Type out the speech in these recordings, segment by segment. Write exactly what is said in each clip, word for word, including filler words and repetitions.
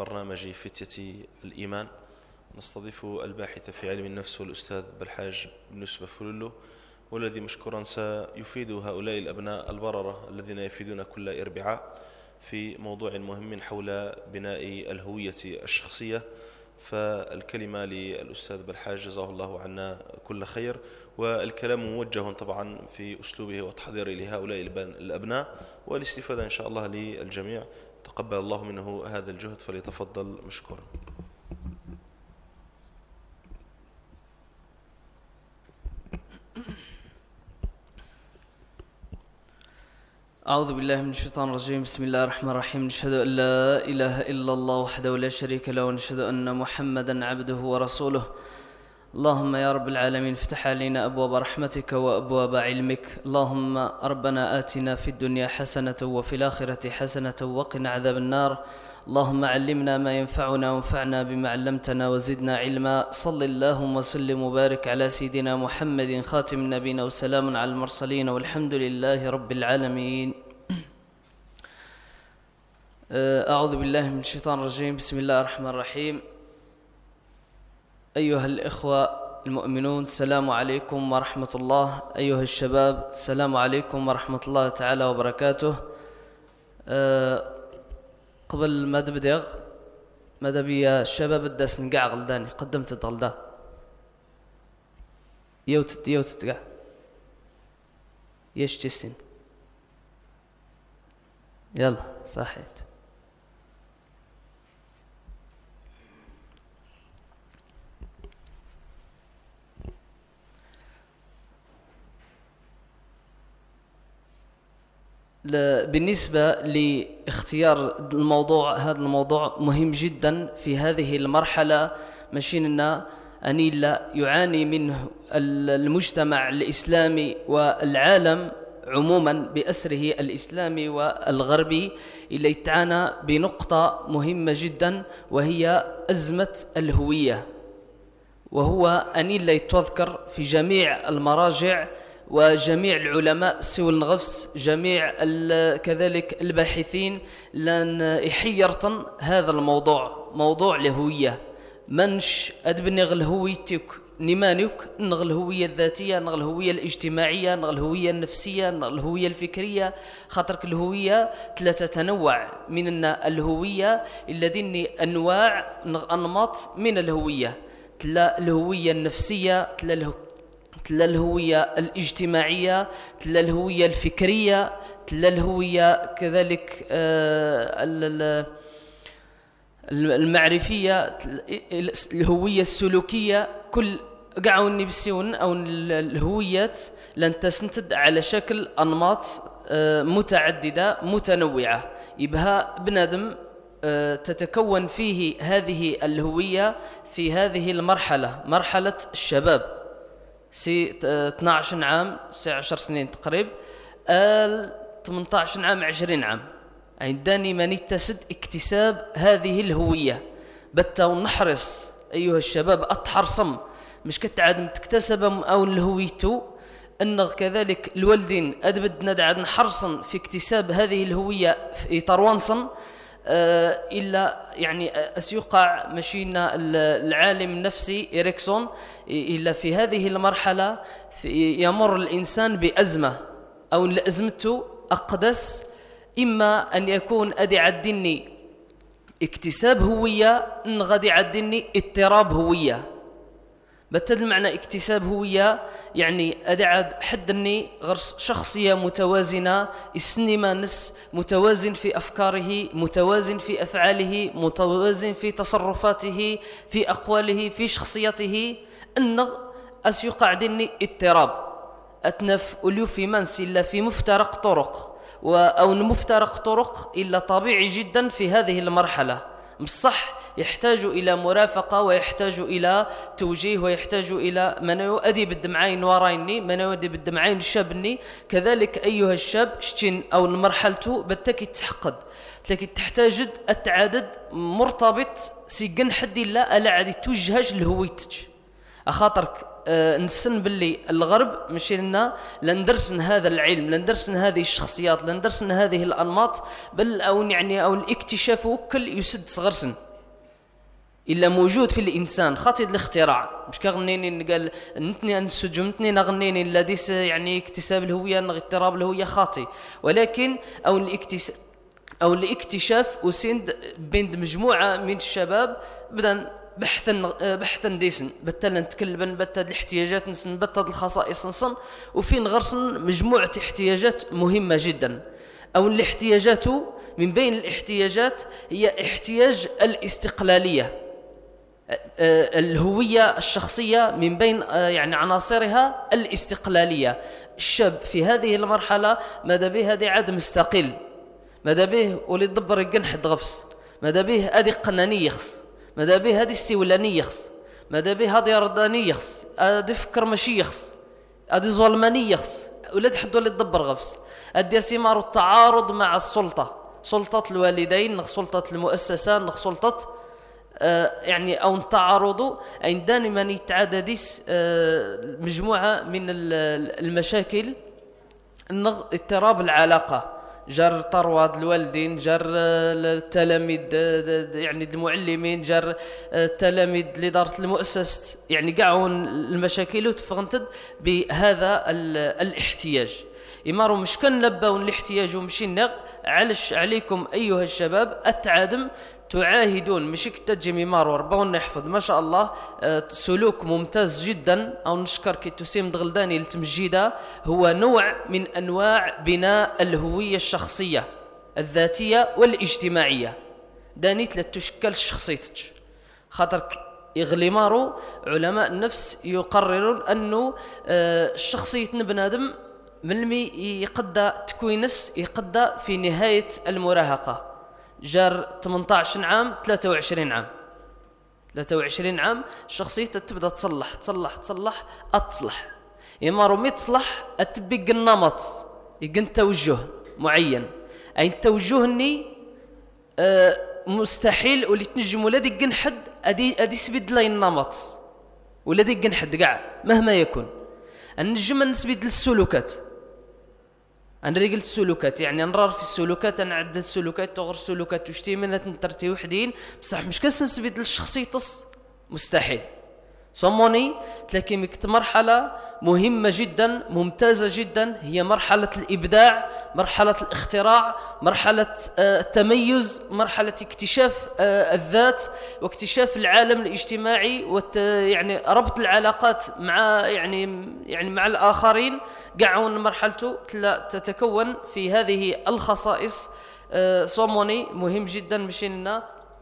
برنامج فتية الإيمان. نستضيف الباحث في علم النفس والأستاذ بالحاج بن يوسف فلولو، والذي مشكورا سيفيد هؤلاء الأبناء البررة الذين يفيدون كل إربعاء في موضوع مهم حول بناء الهوية الشخصية. فالكلمة للأستاذ بالحاج جزاه الله عنا كل خير، والكلام موجه طبعا في أسلوبه وتحضيره لهؤلاء الأبناء والاستفادة إن شاء الله للجميع. تقبل الله منه هذا الجهد، فليتفضل مشكورا. أعوذ بالله من الشيطان الرجيم. بسم الله الرحمن الرحيم. نشهد أن لا إله إلا الله وحده لا شريك له، ونشهد أن محمدا عبده ورسوله. اللهم يا رب العالمين افتح علينا أبواب رحمتك وأبواب علمك. اللهم ربنا آتنا في الدنيا حسنة وفي الآخرة حسنة وقنا عذاب النار. اللهم علمنا ما ينفعنا وانفعنا بما علمتنا وزدنا علما. صل اللهم وسلم وبارك على سيدنا محمد خاتم النبيين، وسلام على المرسلين، والحمد لله رب العالمين. أعوذ بالله من الشيطان الرجيم. بسم الله الرحمن الرحيم. أيها الإخوة المؤمنون، السلام عليكم ورحمة الله. أيها الشباب، السلام عليكم ورحمة الله تعالى وبركاته. أه قبل ما تبدأ ماذا بيا الشباب الداس نقع غلداني قدمت الغلدان يوتت يوتت قع يش تسين يلا صحيت. بالنسبة لاختيار الموضوع، هذا الموضوع مهم جدا في هذه المرحلة. مشينا أن لا يعاني منه المجتمع الإسلامي والعالم عموما بأسره الإسلامي والغربي، إلا يتعانى بنقطة مهمة جدا، وهي أزمة الهوية، وهو أن لا يتذكر في جميع المراجع وجميع العلماء سوى النغفس، جميع كذلك الباحثين، لن يحيرتن هذا الموضوع، موضوع الهوية. منش أدبني غل هويتك نمانك، نغ الهوية الذاتية، نغ الهوية الاجتماعية، نغ الهوية النفسية، نغ الهوية الفكرية. خاطرك الهوية ثلاثة تنوع من الهوية، الذين أنواع نغ أنماط من الهوية. تلا الهوية النفسية، تلا الهوية تلا الهوية الاجتماعية، تلا الهوية الفكرية، تلا الهوية كذلك المعرفية، الهوية السلوكية. كل قاعوني بسيون أو الهويات لن تستند على شكل أنماط متعددة متنوعة، يبها بنادم تتكون فيه هذه الهوية في هذه المرحلة، مرحلة الشباب، سي اثنا عشر عام، سي عشر سنين تقريب، ال ثمانية عشر عام، عشرين عام. عندني من يتسد اكتساب هذه الهوية بتا، ونحرص أيها الشباب أتحرصم مش كتعاد تكتسب أو الهويتو، أن كذلك الوالدين أدبد ندعد نحرصن في اكتساب هذه الهوية في طروانصن. آه إلا يعني أسيقع مشينا العالم النفسي إريكسون، إلا في هذه المرحلة في يمر الإنسان بأزمة، أو لأزمته أقدس، إما أن يكون أدي عدني اكتساب هوية، إن غادي عدني اضطراب هوية. بالتالي معنى اكتساب هوية يعني أدعى حدني غير شخصية متوازنة، السني ما نس متوازن في أفكاره، متوازن في أفعاله، متوازن في تصرفاته، في أقواله، في شخصيته. أن أسيقع دني اضطراب أتنف أوليو في منس إلا في مفترق طرق، أو مفترق طرق إلا طبيعي جدا في هذه المرحلة. مصح يحتاج إلى مرافقة، ويحتاج إلى توجيه، ويحتاج إلى من يؤدي بالدمعين ورايني، من يؤدي بالدمعين شابني. كذلك أيها الشاب شتين أو المرحلة بتكي تحقد، لكن تحتاج التعدد مرتبط سيقن حد لا ألا عادي توجهش لهويتك. أخاطرك أه نسن باللي الغرب مشي لنا لندرسن هذا العلم، لندرسن هذه الشخصيات، لندرسن هذه الأنماط، بل أو يعني أو الاكتشاف كل يسد صغرسن الا موجود في الانسان خاطي الاختراع مش كغنيني قال نتني انسجم نتني نغنيني الذي يعني اكتساب الهويه اضطراب الهويه خاطي، ولكن او الاكتساب او الاكتشاف وسند بين مجموعه من الشباب بدا بحثا بحثا ديسن بتل نتكلم بتل الاحتياجات نسن بتل الخصائص نسن وفين غرسن مجموعه احتياجات مهمه جدا. او الاحتياجات من بين الاحتياجات هي احتياج الاستقلاليه، الهويه الشخصيه من بين يعني عناصرها الاستقلاليه. الشاب في هذه المرحله ماذا به هذا عاد مستقل، ماذا به ولي يدبر يقنحد غفص، ماذا به هذه قناني يخص، ماذا به هذه استولاني يخص، ماذا به هذه يرداني يخص، هذه فكر ماشي يخص، هذه ظلماني يخص، ولاد حد ولا يدبر غفص. هذه ثمار التعارض مع السلطه، سلطه الوالدين، سلطه المؤسسه، سلطه آه يعني او التعارض عندما يتعددس آه مجموعه من المشاكل اضطراب العلاقه، جر طرواد الوالدين، جر التلاميذ يعني المعلمين، جر التلاميذ لإدارة المؤسسة، يعني قاعون المشاكل وتفغنتد بهذا الاحتياج. إمارو مش كنلباون الاحتياج ومشي النغ علش عليكم أيها الشباب التعادم تعاهدون مشي كتجي مارو ربونا يحفظ ما شاء الله سلوك ممتاز جدا. أو نشكر كي تسيم دغلداني التمجيدة، هو نوع من أنواع بناء الهوية الشخصية الذاتية والاجتماعية. دانيت لتشكل شخصيتك خاطرك يغلي مارو علماء النفس يقررون أنه شخصية بنادم من المي يقدى تكوينس يقدى في نهاية المراهقة. جار ثمانية عشر عام ثلاثة وعشرين عام ثلاثة وعشرين عام شخصيته تبدا تصلح تصلح تصلح اتصلح يما رومي تصلح اتبق النمط يقن توجه معين. اي التوجه اني آه مستحيل ولي تنجم ولادي يقن حد ادي ادي سبيد لي النمط ولادي يقن حد كاع مهما يكون. النجم نسبيد للسلوكات، انا اللي قلت السلوكات يعني نرار في السلوكات، انا عدل السلوكات تغر السلوكات وشتي منها تنترتي وحدين بصح مش كنسبيد للشخصيه تص مستحيل. صموني تلاقي مكت مرحله مهمه جدا ممتازه جدا، هي مرحله الابداع، مرحله الاختراع، مرحله التميز، مرحله اكتشاف الذات واكتشاف العالم الاجتماعي وت يعني ربط العلاقات مع يعني يعني مع الاخرين. قاعون مرحلته تتكون في هذه الخصائص. صموني مهم جدا مشينا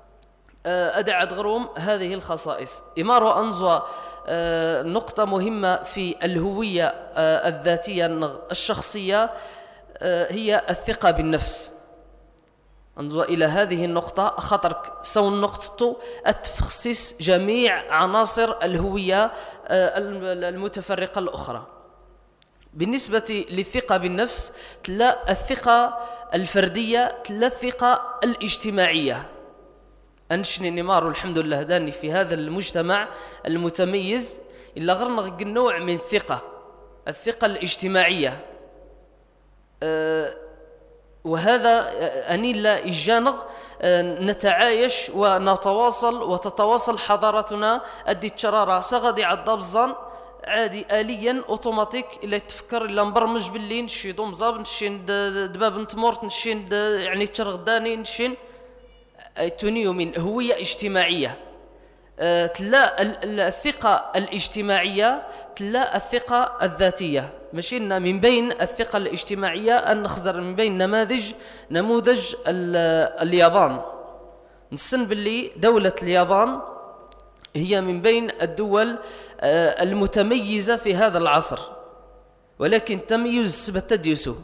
أدعى غروم هذه الخصائص. إمارو أنزوا نقطة مهمة في الهوية الذاتية الشخصية هي الثقة بالنفس. انظر إلى هذه النقطة خطرك سو النقطة التخصيص جميع عناصر الهوية المتفرقة الأخرى. بالنسبة للثقة بالنفس تلا الثقة الفردية تلا الثقة الاجتماعية. أنشني نمار الحمد لله داني في هذا المجتمع المتميز إلا غير نوع من الثقة، الثقة الاجتماعية. أه وهذا أني لا إجانغ أه نتعايش ونتواصل وتتواصل حضارتنا أدي تشرارة سغدي عداب الظن عادي آليا أوتوماتيك إلا تفكر إلا مبرمج باللي نشي دوم زاب نشين دباب نتمورت نشين يعني تشرغداني نشين تنيو من هوية اجتماعية. أه تلا الثقة الاجتماعية تلا الثقة الذاتية. مشينا من بين الثقة الاجتماعية أن نخزر من بين نماذج نموذج اليابان. نسن باللي دولة اليابان هي من بين الدول أه المتميزة في هذا العصر، ولكن تميز سبتديسو.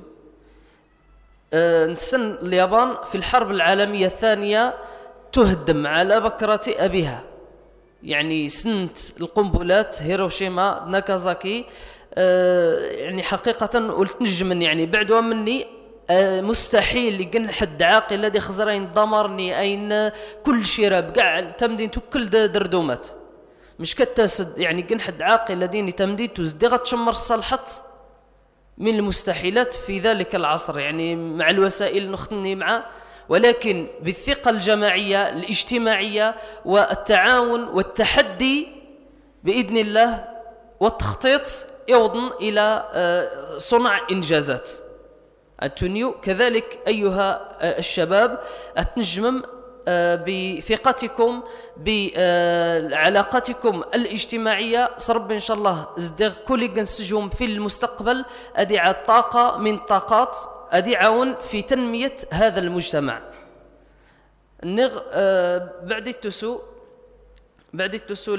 أه نسن اليابان في الحرب العالمية الثانية تهدم على بكرة أبيها، يعني سنت القنبلات هيروشيما ناكازاكي. أه يعني حقيقة قلت نجم يعني بعد مني أه مستحيل يقن حد عاقل الذي خزرين دمرني أين كل شيء راب قاع تمدين كل دردومات مش كتاسد يعني قن حد عاقل الذين تمدين تزدغ تشمر الصلحت من المستحيلات في ذلك العصر يعني مع الوسائل نختني معه ولكن بالثقة الجماعية الاجتماعية والتعاون والتحدي بإذن الله والتخطيط يوضن إلى صنع إنجازات. أنتونيو كذلك أيها الشباب أتنجمم بثقتكم بعلاقاتكم الاجتماعية صرب إن شاء الله زدغ كل جنسجهم في المستقبل أدي طاقة من طاقات أدي عون في تنمية هذا المجتمع. نغ بعد التسو بعد التسو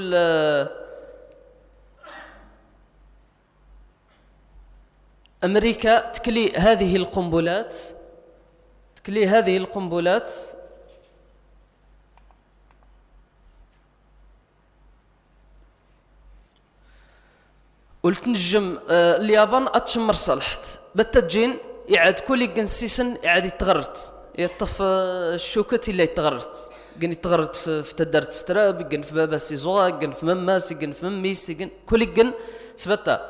أمريكا تكلي هذه القنبلات تكلي هذه القنبلات ولتنجم اليابان أتشمر صلحت بتجين يعاد كل جنسيسن يعاد يتغرت يطف الشوكة اللي يتغرت جن يتغرت في في تدرت ستراب جن في بابا سيزوا جن في مماس جن في مميس جن كل جن سبتا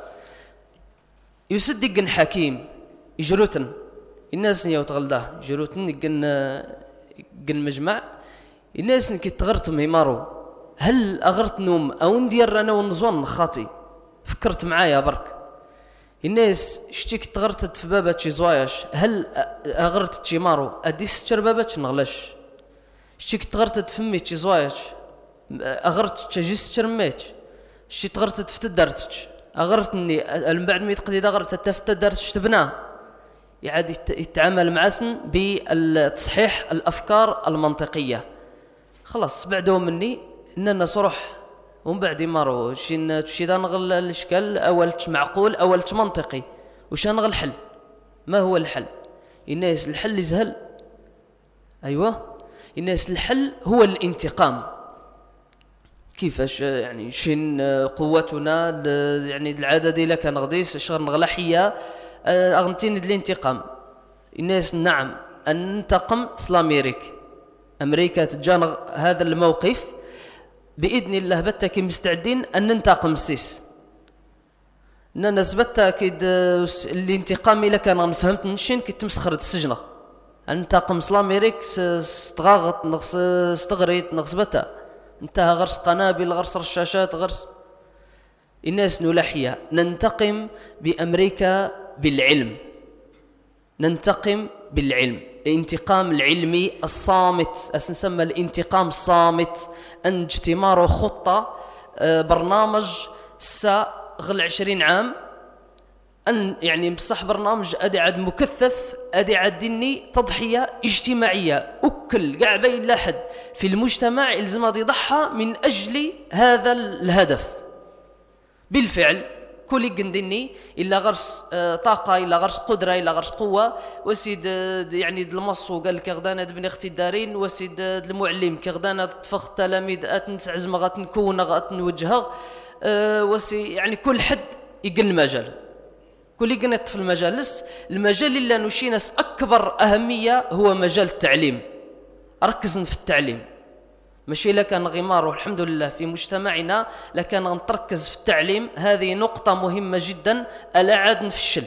يصدق جن حكيم يجروتن الناس نيا وتغلده يجروتن جن جن مجمع الناس نكي تغرت ميمارو هل أغرت نوم أو ندير أنا ونزون خاطي فكرت معايا برك الناس شتيك تغرتت في بابا تشي زواياش هل أغرت تشي مارو أدي ستشر بابا تشنغلاش شتيك تغرتت في مي تشي زواياش أغرت تشي ستشر ميت شتي تغرتت في تدارتش أغرتني من بعد ما يتقضي أغرت حتى في تدارتش تبناه يعاد يتعامل معسن بالتصحيح الأفكار المنطقية. خلاص بعدهم مني إننا صرح ومن بعد يمارو شين تشي نغل الاشكال اولت معقول اولت منطقي وش نغل الحل. ما هو الحل؟ الناس الحل يزهل. ايوه الناس الحل هو الانتقام. كيفاش يعني شين قوتنا يعني العدد الا كان غديس شغل نغلحيه اغنتين الانتقام. الناس نعم ان ننتقم سلاميريك امريكا تجانغ هذا الموقف بإذن الله بتا كي مستعدين أن ننتقم السيس. أننا سبتا كيد الانتقام إلا كان فهمت نشين كي تمسخرت السجنة ننتقم سلاميريك استغاغط نغس استغريت نغس بتا انتهى غرس قنابل غرس رشاشات غرس. الناس نلحية ننتقم بأمريكا بالعلم ننتقم بالعلم الانتقام العلمي الصامت أسنسمى الانتقام الصامت أن اجتمار خطة برنامج ساغل عشرين عام أن يعني بصح برنامج أدي عاد مكثف أدي عاد ديني تضحية اجتماعية أكل قاع بين لا حد في المجتمع يلزم يضحى من أجل هذا الهدف. بالفعل كل جندني إلا غرس طاقة إلا غرس قدرة إلا غرس قوة وسيد يعني المصو قال لك غدانا بني اختي الدارين وسيد المعلم كغدانا تفخ التلاميذ أتنسع زما غتنكون غتنوجهها وسي يعني كل حد يقن مجال كل جنت في المجالس المجال اللي نشينس أكبر أهمية هو مجال التعليم. ركزن في التعليم ماشي لكان غمار والحمد لله في مجتمعنا لكان نتركز في التعليم. هذه نقطة مهمة جدا ألا عاد نفشل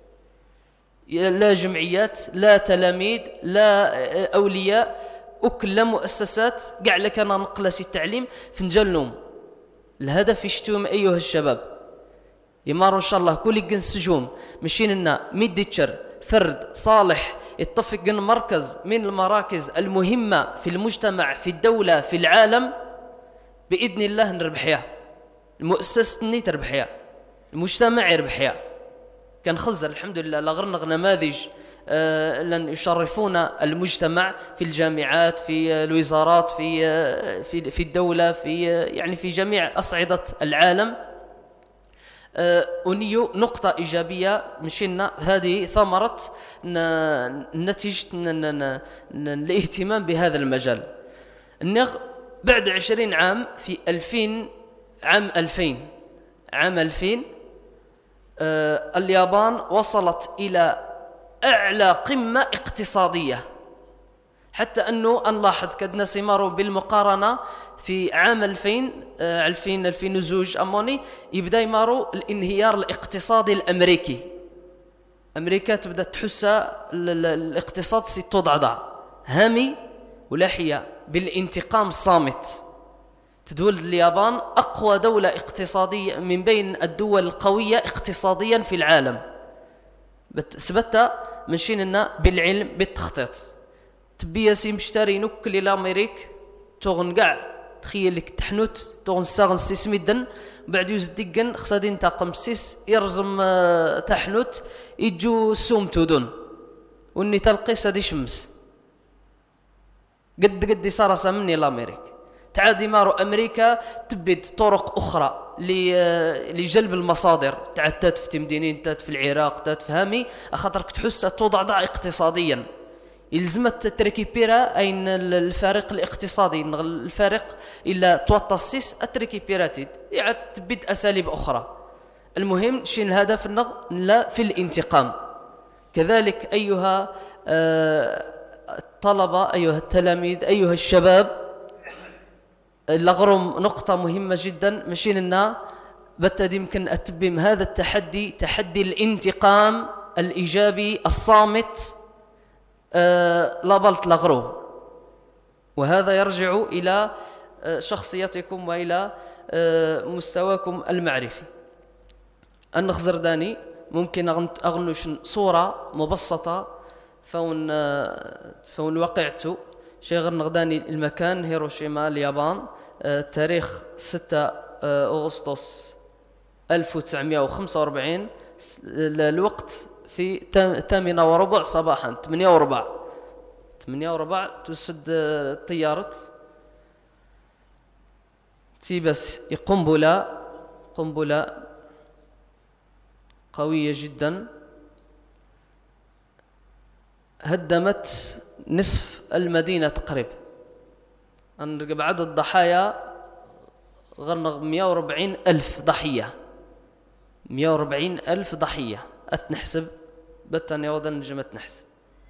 لا جمعيات لا تلاميذ لا أولياء وكل مؤسسات قاع لكان نقلس التعليم في نجلهم. الهدف يشتوم أيها الشباب يماروا إن شاء الله كل جنس سجوم مشين لنا ميديتشر فرد صالح يتفق مركز من المراكز المهمة في المجتمع في الدولة في العالم بإذن الله نربحيها. المؤسسة ني تربحيها المجتمع يربحيها. كان خزر الحمد لله لغرنغ نماذج آه لن يشرفونا المجتمع في الجامعات في الوزارات في آه في في الدولة في آه يعني في جميع أصعدة العالم. ونيو نقطة إيجابية مشينا هذه ثمرة نتيجة الاهتمام بهذا المجال. النغ بعد عشرين عام في ألفين عام ألفين عام ألفين آه اليابان وصلت إلى أعلى قمة اقتصادية حتى أنه نلاحظ كدنا سيمارو بالمقارنة في عام ألفين ألفين ألفين وزوج أموني يبدأ يمارو الانهيار الاقتصادي الأمريكي. أمريكا تبدأ تحس الاقتصاد سيتضعضع هامي ولاحية بالانتقام الصامت. تدول اليابان أقوى دولة اقتصادية من بين الدول القوية اقتصاديا في العالم، سبتها ماشيين لنا بالعلم بالتخطيط. تبياسي مشتري نوكل إلى أمريك تغن قاع تخيل لك تحنوت تغن ساغن سيس مدن بعد يزدقن خصادين تاقم سيس يرزم تحنوت يجو سوم تودون وني تلقي سادي شمس قد قد صار مني لأمريك. تعادي مارو أمريكا تبد طرق أخرى لجلب المصادر تعاد تاتف تمدينين تاتف العراق تاتف هامي أخاطرك تحس تضعضع اقتصاديا يلزمت تركيبيرا أين الفارق الاقتصادي الفارق إلا توطسيس التركيبيراتي يعد تبد أساليب أخرى. المهم شين الهدف لا في الانتقام. كذلك أيها الطلبة أيها التلاميذ أيها الشباب لغرم نقطة مهمة جدا مشين لنا بتد يمكن أتبم هذا التحدي تحدي الانتقام الإيجابي الصامت أه لابلت لغرو، وهذا يرجع إلى أه شخصيتكم وإلى أه مستواكم المعرفي. النخزر داني ممكن أغنوش صورة مبسطة فون أه فون وقعته شيء غير نغداني المكان هيروشيما اليابان أه تاريخ ستة أغسطس ألف وتسعمائة وخمسة وأربعين الوقت في ثامنة وربع صباحا ثمانية وربع ثمانية وربع تسد طيارة تيبس قنبلة قنبلة قوية جدا هدمت نصف المدينة تقريبا. بعد الضحايا غنغ مئة وأربعين ألف ضحية مئة وأربعين ألف ضحية أتنحسب بتن يوضا نجمة نحسب.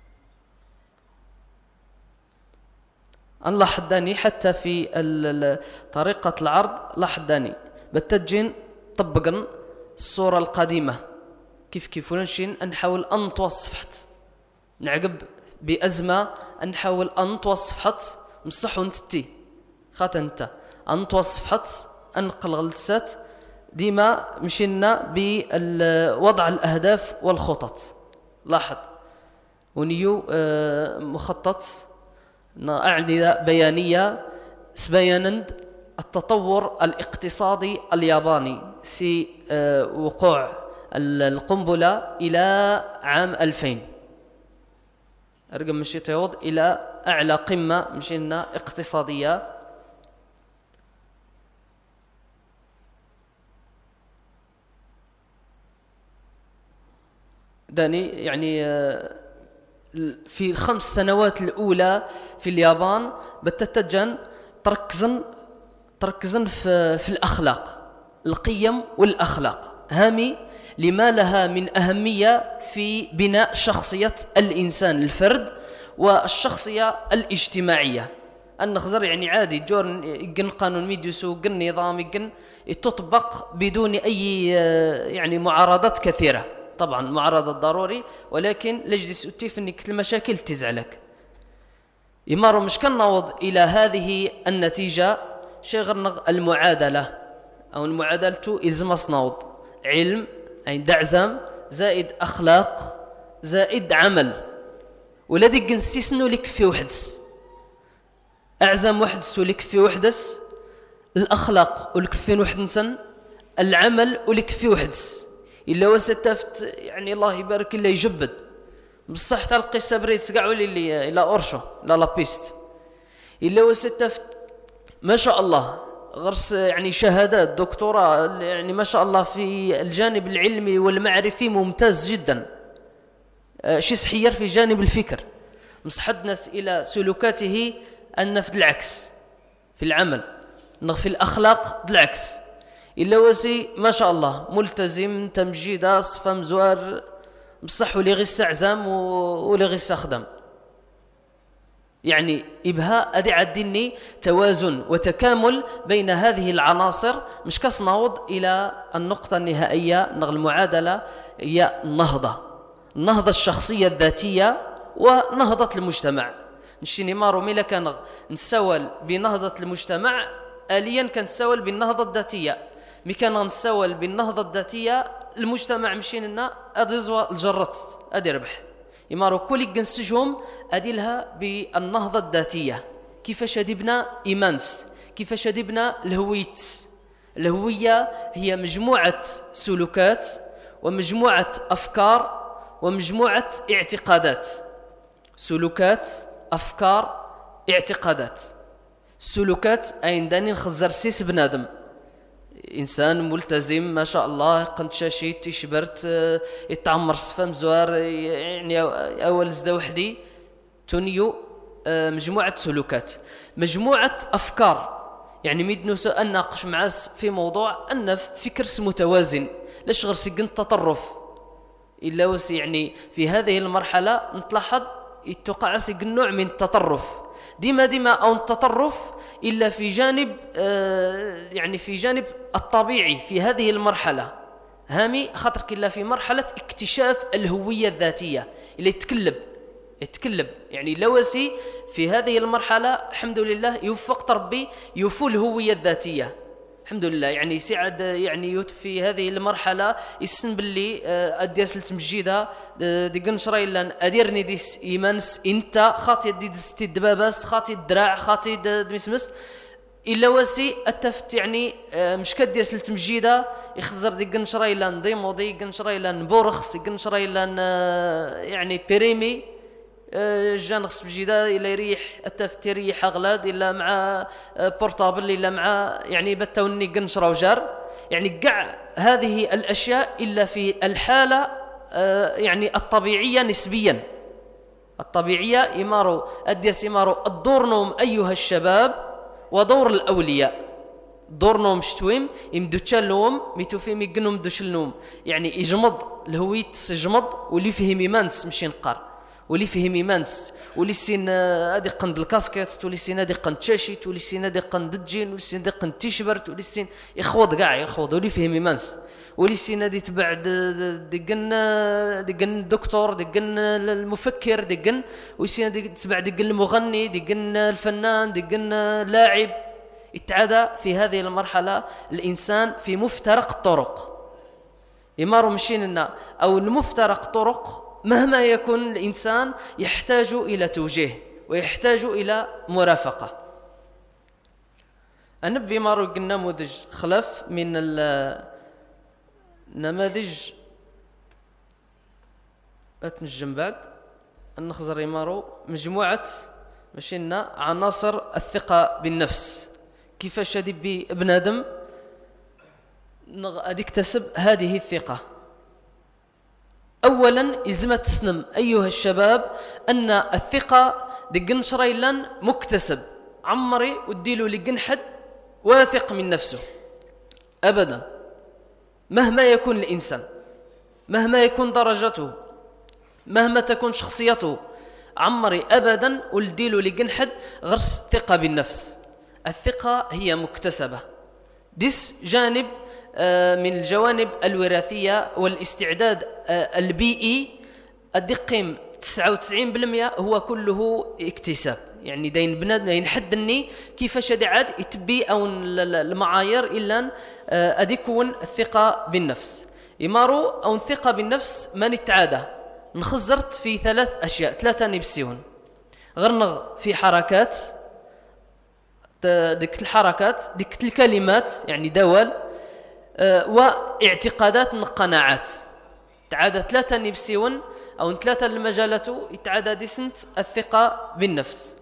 أن لاحظاني حتى في طريقة العرض لاحظاني بتجين طبقا الصورة القديمة كيف كيف ونشين نحاول أن توصفحت نعقب بأزمة نحاول أن توصفحت مصح ونتتي خاطر انت أن توصفحت أنقل غلسات ديما مشينا بوضع الأهداف والخطط. لاحظ ونيو مخطط أعني بيانية سبيانند التطور الاقتصادي الياباني سي وقوع القنبلة إلى عام ألفين أرقم مشي تيوض إلى أعلى قمة مشينا اقتصادية. داني يعني في الخمس سنوات الأولى في اليابان بتتجن تركزن تركزن في, في الأخلاق القيم والأخلاق هامي لما لها من أهمية في بناء شخصية الإنسان الفرد والشخصية الاجتماعية. النخزر يعني عادي جور يقن قانون ميديوسو يقن نظام يقن تطبق بدون أي يعني معارضات كثيرة. طبعا معارضة ضروري ولكن لجلس أتيف أنك المشاكل تزعلك يمارو مش كان نوض إلى هذه النتيجة شيء غير المعادلة أو المعادلة إلزم صنوض علم أي دعزم زائد أخلاق زائد عمل ولدي قنسيسنو لك في وحدس أعزم وحدس ولك في وحدس الأخلاق ولك في وحدسن العمل ولك في وحدس إلا وستفت يعني الله يبارك الله يجبد بصح تلقي السبريت سقعوا لي إلى أورشو لا لابيست إلا وستفت ما شاء الله غرس يعني شهادات دكتوراه يعني ما شاء الله في الجانب العلمي والمعرفي ممتاز جدا شي سحير في جانب الفكر مصحد ناس إلى سلوكاته أن في العكس في العمل في الأخلاق بالعكس إلا وسي ما شاء الله ملتزم تمجيدة صفة مزوار بصح ولي غير استعزام ولي غير استخدم يعني إبهاء أدي عدني توازن وتكامل بين هذه العناصر مش كصنعود إلى النقطة النهائية نغل المعادلة هي النهضة النهضة الشخصية الذاتية ونهضة المجتمع نشيني مارو ميلا كان نسول بنهضة المجتمع آليا كان نسول بالنهضة الذاتية مي كان نسول بالنهضة الذاتية المجتمع مشين لنا أدزوا الجرت أدي ربح يمارو كل جنسجهم أدي لها بالنهضة الذاتية كيفاش أدبنا إيمانس كيفاش أدبنا الهويت الهوية هي مجموعة سلوكات ومجموعة أفكار ومجموعة اعتقادات سلوكات أفكار اعتقادات سلوكات أين داني نخزر سيس بنادم إنسان ملتزم ما شاء الله قنت شاشي تيشبرت يتعمر صفام زوار يعني أول زدا وحدي تونيو مجموعة سلوكات مجموعة أفكار يعني ميدنو أناقش معاس في موضوع أن فكر متوازن لاش غير سجن التطرف إلا وس يعني في هذه المرحلة نتلاحظ يتوقع سجن نوع من التطرف ديما ديما أو التطرف إلا في جانب آه يعني في جانب الطبيعي في هذه المرحلة هامي خاطرك إلا في مرحلة اكتشاف الهوية الذاتية اللي يتكلب يتكلب يعني لوسي في هذه المرحلة الحمد لله يوفق ربي يفو الهوية الذاتية الحمد لله يعني سعد يعني يوت في هذه المرحلة يسن باللي أدياس التمجيدة دي قنشري لان أديرني ديس إيمانس إنت خاطي دي دستي الدباباس خاطي الدراع خاطي دمسمس إلا وسي التفت يعني مش كدياس التمجيدة يخزر دي قنشري لان دي موضي قنشري لان بورخس قنشري لان يعني بيريمي جانغس بجدا إلا يريح التفت يريح أغلاد إلا مع بورتابل إلا مع يعني بتوني قنشرة وجار يعني قع هذه الأشياء إلا في الحالة يعني الطبيعية نسبيا الطبيعية إمارو أديس إمارو الدور نوم أيها الشباب ودور الأولياء دور نوم شتويم يمدوتشال نوم ميتوفيم يقنوم دوش النوم يعني يجمض الهويت سجمض واللي فيه ميمانس مشي نقار ولي فيه ميمانس ولي سين هادي قند الكاسكيت ولي سين هادي قند تشاشيت ولي سين هادي قند الجين ولي سين هادي قند تيشبرت ولي سين يخوض كاع يخوض ولي فيه ميمانس ولي سين هادي تبع دقن دقن الدكتور دقن المفكر دقن ولي سين هادي تبع دقن المغني دقن الفنان دقن اللاعب اتعدى في هذه المرحلة الإنسان في مفترق الطرق يمارو مشين لنا أو المفترق طرق مهما يكون الإنسان يحتاج إلى توجيه ويحتاج إلى مرافقة النبي مارو قلنا نموذج خلف من النماذج أتنجم بعد النخزر يمارو مجموعة مشينا عناصر الثقة بالنفس كيفاش هادي ابن آدم غادي يكتسب هذه الثقة أولا إلزم تسنم أيها الشباب أن الثقة دقن شريلان مكتسب عمري وديلو لقن حد واثق من نفسه أبدا مهما يكون الإنسان مهما يكون درجته مهما تكون شخصيته عمري أبدا ولديلو لقن حد غرس الثقة بالنفس الثقة هي مكتسبة ديس جانب من الجوانب الوراثية والاستعداد البيئي الدقيم تسعة وتسعين بالمئة هو كله اكتساب يعني داين بنادم ينحدني كيفاش هذا عاد يتبي او المعايير الا ادي يكون الثقة بالنفس يمارو او الثقة بالنفس ما نتعادى نخزرت في ثلاث اشياء ثلاثة نبسيون غرنغ في حركات ديك الحركات ديك الكلمات يعني دوال أه واعتقادات القناعات تعادى ثلاثة نبسيون أو ثلاثة المجالات يتعادى ديسنت الثقة بالنفس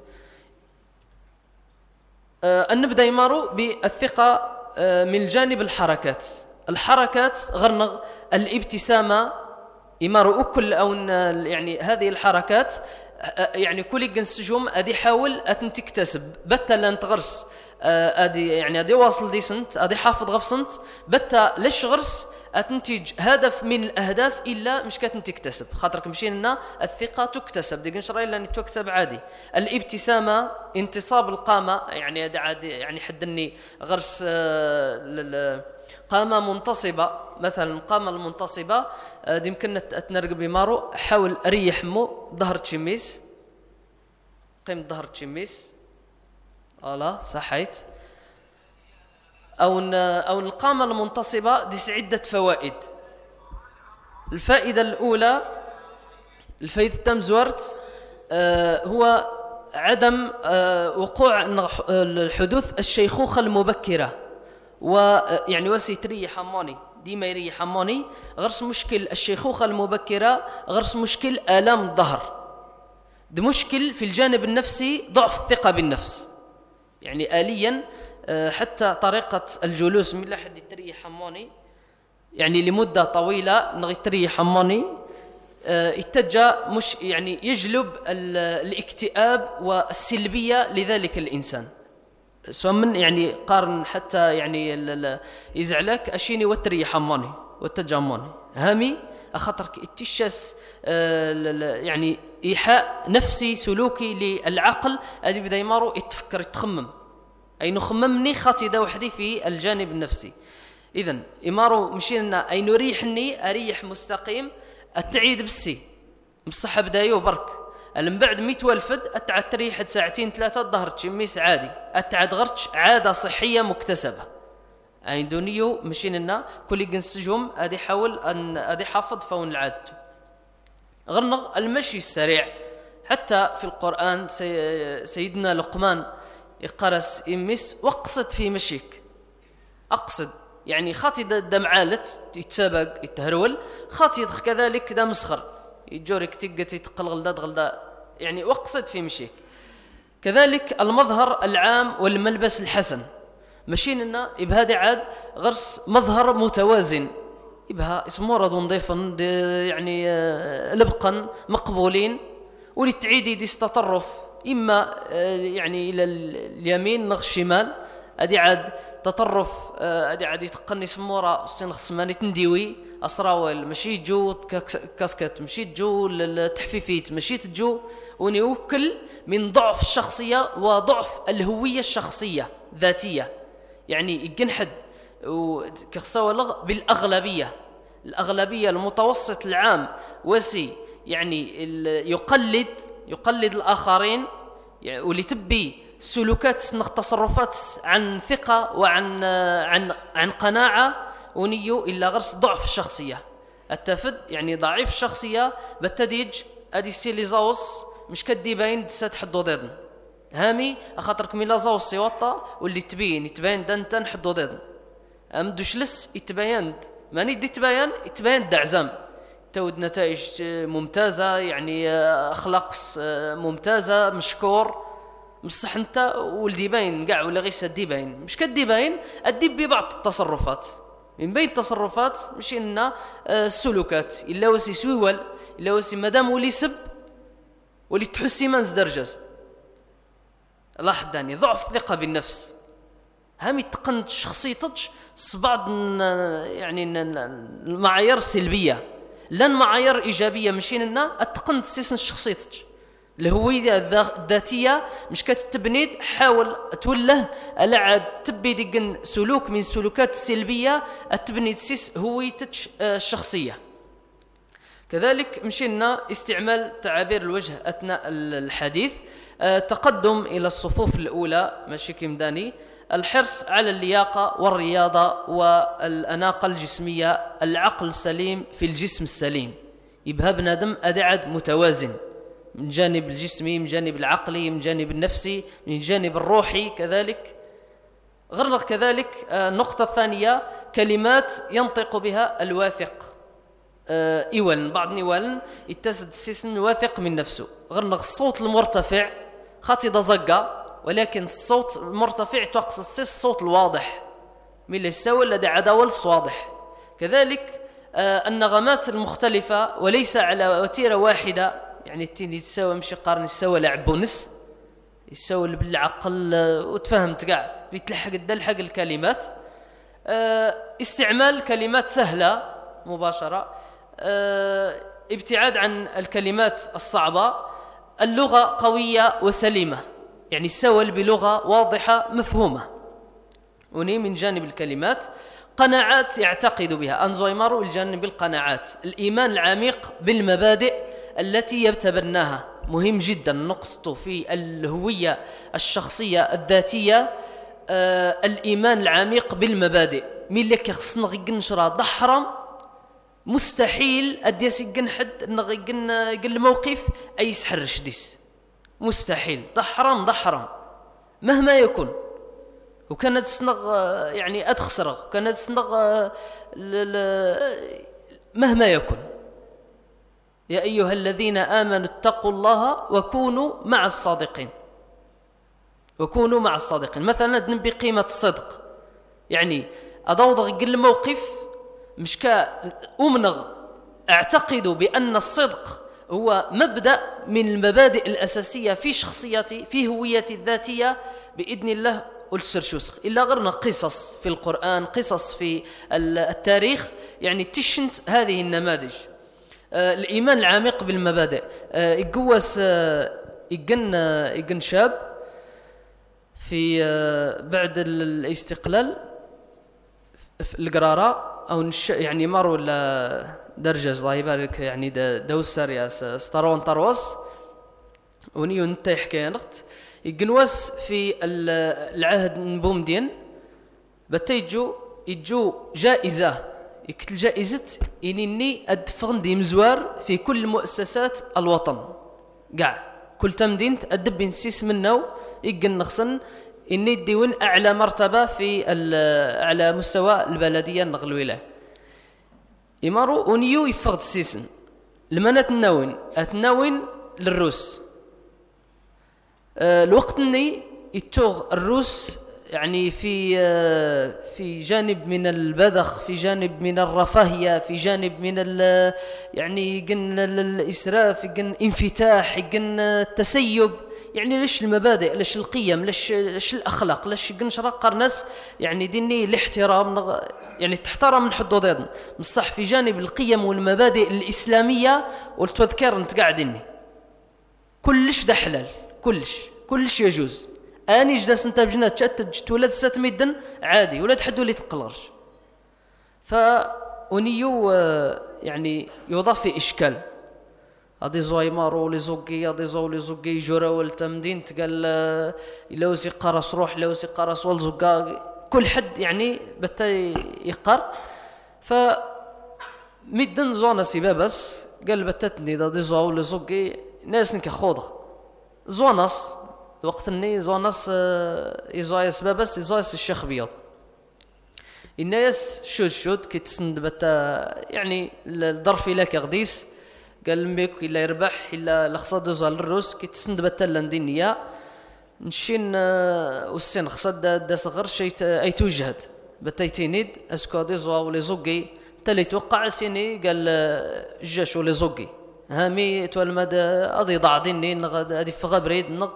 أه أن نبدأ يمارو بالثقة أه من جانب الحركات الحركات غرنغ الابتسامة يمارو أكل أو يعني هذه الحركات يعني كل جنسجوم أدي حاول أن تكتسب بتا لن تغرس أدي يعني أدي واصل ديسنت أدي حافظ غفصنت بتا ليش غرس أتنتج هدف من الأهداف إلا مش كاتن تكتسب خاطرك مشينا الثقة تكتسب دي قنشرة إلا أن تكتسب عادي الابتسامة انتصاب القامة يعني عادي يعني حدني غرس قامة منتصبة مثلا القامة المنتصبة دي يمكن تنرق بمارو حاول أريح مو ظهر تشميس قيم ظهر تشميس ألا صحيت أو أو القامة المنتصبة ديس عدة فوائد. الفائدة الأولى الفائدة تام زورت آه هو عدم آه وقوع الحدوث الشيخوخة المبكرة، ويعني وسي تريح حماني ديما يريح حماني غرس مشكل الشيخوخة المبكرة، غرس مشكل آلام الظهر، ده مشكل في الجانب النفسي، ضعف الثقة بالنفس. يعني آليا حتى طريقة الجلوس من لحد يتريح حماني يعني لمدة طويلة نغي تريح حماني اتجه مش يعني يجلب الاكتئاب والسلبية لذلك الإنسان. سواء من يعني قارن حتى يعني يزعلك أشيني وتريح حماني وتجه حماني هامي أخطرك اتشاس يعني إيحاء نفسي سلوكي للعقل أدي بدا يمارو يتفكر يتخمم أي نخممني خاطي دا وحدي في الجانب النفسي. إذن إمارو مشينا أي نريحني أريح مستقيم التعيد بالسي مصحة بدايو برك من بعد ميت والفد أتعد تريح ساعتين ثلاثة ظهر تشميس عادي أتعد غرتش عادة صحية مكتسبة. أي دونيو مشينا كل جنسجهم أدي حاول أن أدي حافظ فون العادة غرنغ المشي السريع. حتى في القرآن سي سيدنا لقمان يقرس يمس واقصد في مشيك أقصد يعني خاطي دا معالت يتسابق يتهرول خاطي كذلك دا مسخر يجورك تقت يتقلغل دا غلدا يعني واقصد في مشيك. كذلك المظهر العام والملبس الحسن مشينا يبهادي عاد غرس مظهر متوازن يبها اسمه رضو نضيفا يعني لبقا مقبولين ولتعيدي دي تطرف إما يعني إلى اليمين نغ الشمال أدي عاد تطرف أدي عاد يتقني سمورة سنغ ماني تنديوي أسراول مشيت جو كاسكت مشيت جو التحفيفيت مشيت جو ونوكل من ضعف الشخصية وضعف الهوية الشخصية ذاتية يعني يجنحد وكخصولغ بالأغلبية الأغلبية المتوسط العام وسي يعني يقلد يقلد الآخرين يعني واللي تبي سلوكات سنغ تصرفات عن ثقة وعن عن عن قناعة ونيو إلا غرس ضعف الشخصية التفد يعني ضعيف الشخصية بتديج أدي سيلي زاوس مش كدي باين دسات حدو ضيضن هامي أخاطرك ميلا زاوس سيوطا واللي تبين يتبين دانتن حدو ضيضن أمدوش لس يتبين ماني دي تبين يتبين دعزام تود نتائج ممتازة يعني أخلاق ممتازة مشكور مصح انت ولدي باين قاع ولا غير سدي باين مش كدي باين ادي ببعض التصرفات من بين التصرفات مش إن السلوكات إلا وسي سويول إلا وسي مدام ولي سب ولي تحسي منز درجز لاحظ داني ضعف الثقة بالنفس هامي تقنت شخصيتك بعض يعني المعايير السلبية لن معايير إيجابية مشين لنا أتقنت سيسن شخصيتك الهوية الذاتية مش كتبنيد حاول توله ألعد تبي دقن سلوك من سلوكات السلبية أتبني تسيس هويتك الشخصية. كذلك مشينا استعمال تعابير الوجه أثناء الحديث تقدم إلى الصفوف الأولى ماشي كيمداني الحرص على اللياقة والرياضة والأناقة الجسمية العقل السليم في الجسم السليم يبقى بنادم أدعد متوازن من جانب الجسمي من جانب العقلي من جانب النفسي من جانب الروحي. كذلك غرنغ كذلك النقطة الثانية كلمات ينطق بها الواثق إيوالن بعض نيوالن يتسد سيسن واثق من نفسه غرنغ الصوت المرتفع خاطي دا زقة ولكن الصوت المرتفع تقصد السيس الصوت الواضح من اللي يسوي الذي عداول واضح. كذلك آه النغمات المختلفة وليس على وتيرة واحدة يعني التين يتساوي مشي قارن يسوي لعبونس يسوي بالعقل آه وتفهمت قاع بيتلحق الدلحق الكلمات آه استعمال كلمات سهلة مباشرة آه ابتعاد عن الكلمات الصعبة اللغة قوية وسليمة يعني السول بلغة واضحة مفهومة وني من جانب الكلمات قناعات يعتقد بها أنزويمارو الجانب القناعات الإيمان العميق بالمبادئ التي يتبناها مهم جدا نقطة في الهوية الشخصية الذاتية. آه الإيمان العميق بالمبادئ مين اللي كيخصنا غير نشرها ضحرم مستحيل أديس يقن حد يقن يقن الموقف أي سحرش ديس مستحيل ضحرم ضحرم مهما يكون. وكانت تسنغ يعني أدخسرغ وكانت تسنغ مهما يكون. يا أيها الذين آمنوا اتقوا الله وكونوا مع الصادقين وكونوا مع الصادقين. مثلا نبي قيمة الصدق يعني أضوضغ يقل الموقف مش كأمنغ أعتقد بأن الصدق هو مبدأ من المبادئ الأساسية في شخصيتي في هويتي الذاتية بإذن الله والسرشوسخ. إلا غيرنا قصص في القرآن قصص في التاريخ يعني تشنت هذه النماذج. آه الإيمان العميق بالمبادئ. آه يقوس آه يقن آه يقن شاب في آه بعد الاستقلال في القرارة أو نش يعني مر ولا درجة الله يبارك يعني دوسر يا ستارون طروس ونيو نتا يحكي نقط يقنوس في العهد نبومدين بتيجو يجو جائزة يكتل جائزة إنني أدفن دي مزوار في كل مؤسسات الوطن قاع كل تمدين أدب نسيس منه يقن نخصن إني ديون أعلى مرتبة في على مستوى البلدية النغلويلة يمارو ونيو يفقد السيسن لما نتناون أتناون للروس. أه الوقت اني يتوغ الروس يعني في أه في جانب من البذخ في جانب من الرفاهية في جانب من يعني يقن الإسراف يقن انفتاح يقن التسيب يعني ليش المبادئ ليش القيم ليش ليش الأخلاق ليش يقن شرق ناس يعني ديني الاحترام يعني تحترم من حدودنا مصح في جانب القيم والمبادئ الإسلامية والتذكير انت قاعديني كلش ده حلال كلش كلش يجوز. اني جلس انت بجنات تشتت تولد ست ميدن عادي ولا تحدوا لي تقلرش. فونيو يعني يضاف في اشكال هذه زويمارو لي زوقي هذه زو لي زوقي جورا والتمدين تقال لو سي قرص روح لو سي قرص والزقا كل حد يعني بتا يقر. ف ميدن زونا سيبا بس قال بتتني هذه زو لي زوقي ناس نك خوض زوناس وقت اني زوناس يزايس بابس يزايس الشيخ بيض الناس شود شود كي تسند بتا يعني الظرف لك غديس قال ميك الا يربح الا لخصاد زال الروس كي تسند بتا لندينيا نشين والسن خصاد دا صغر شي اي توجهد بتا يتينيد اسكو دي زوا ولي زوقي تالي توقع سيني قال جاش ولي زوقي هامي تولمد اضي ضاع ديني نغ هادي فغا بريد نغ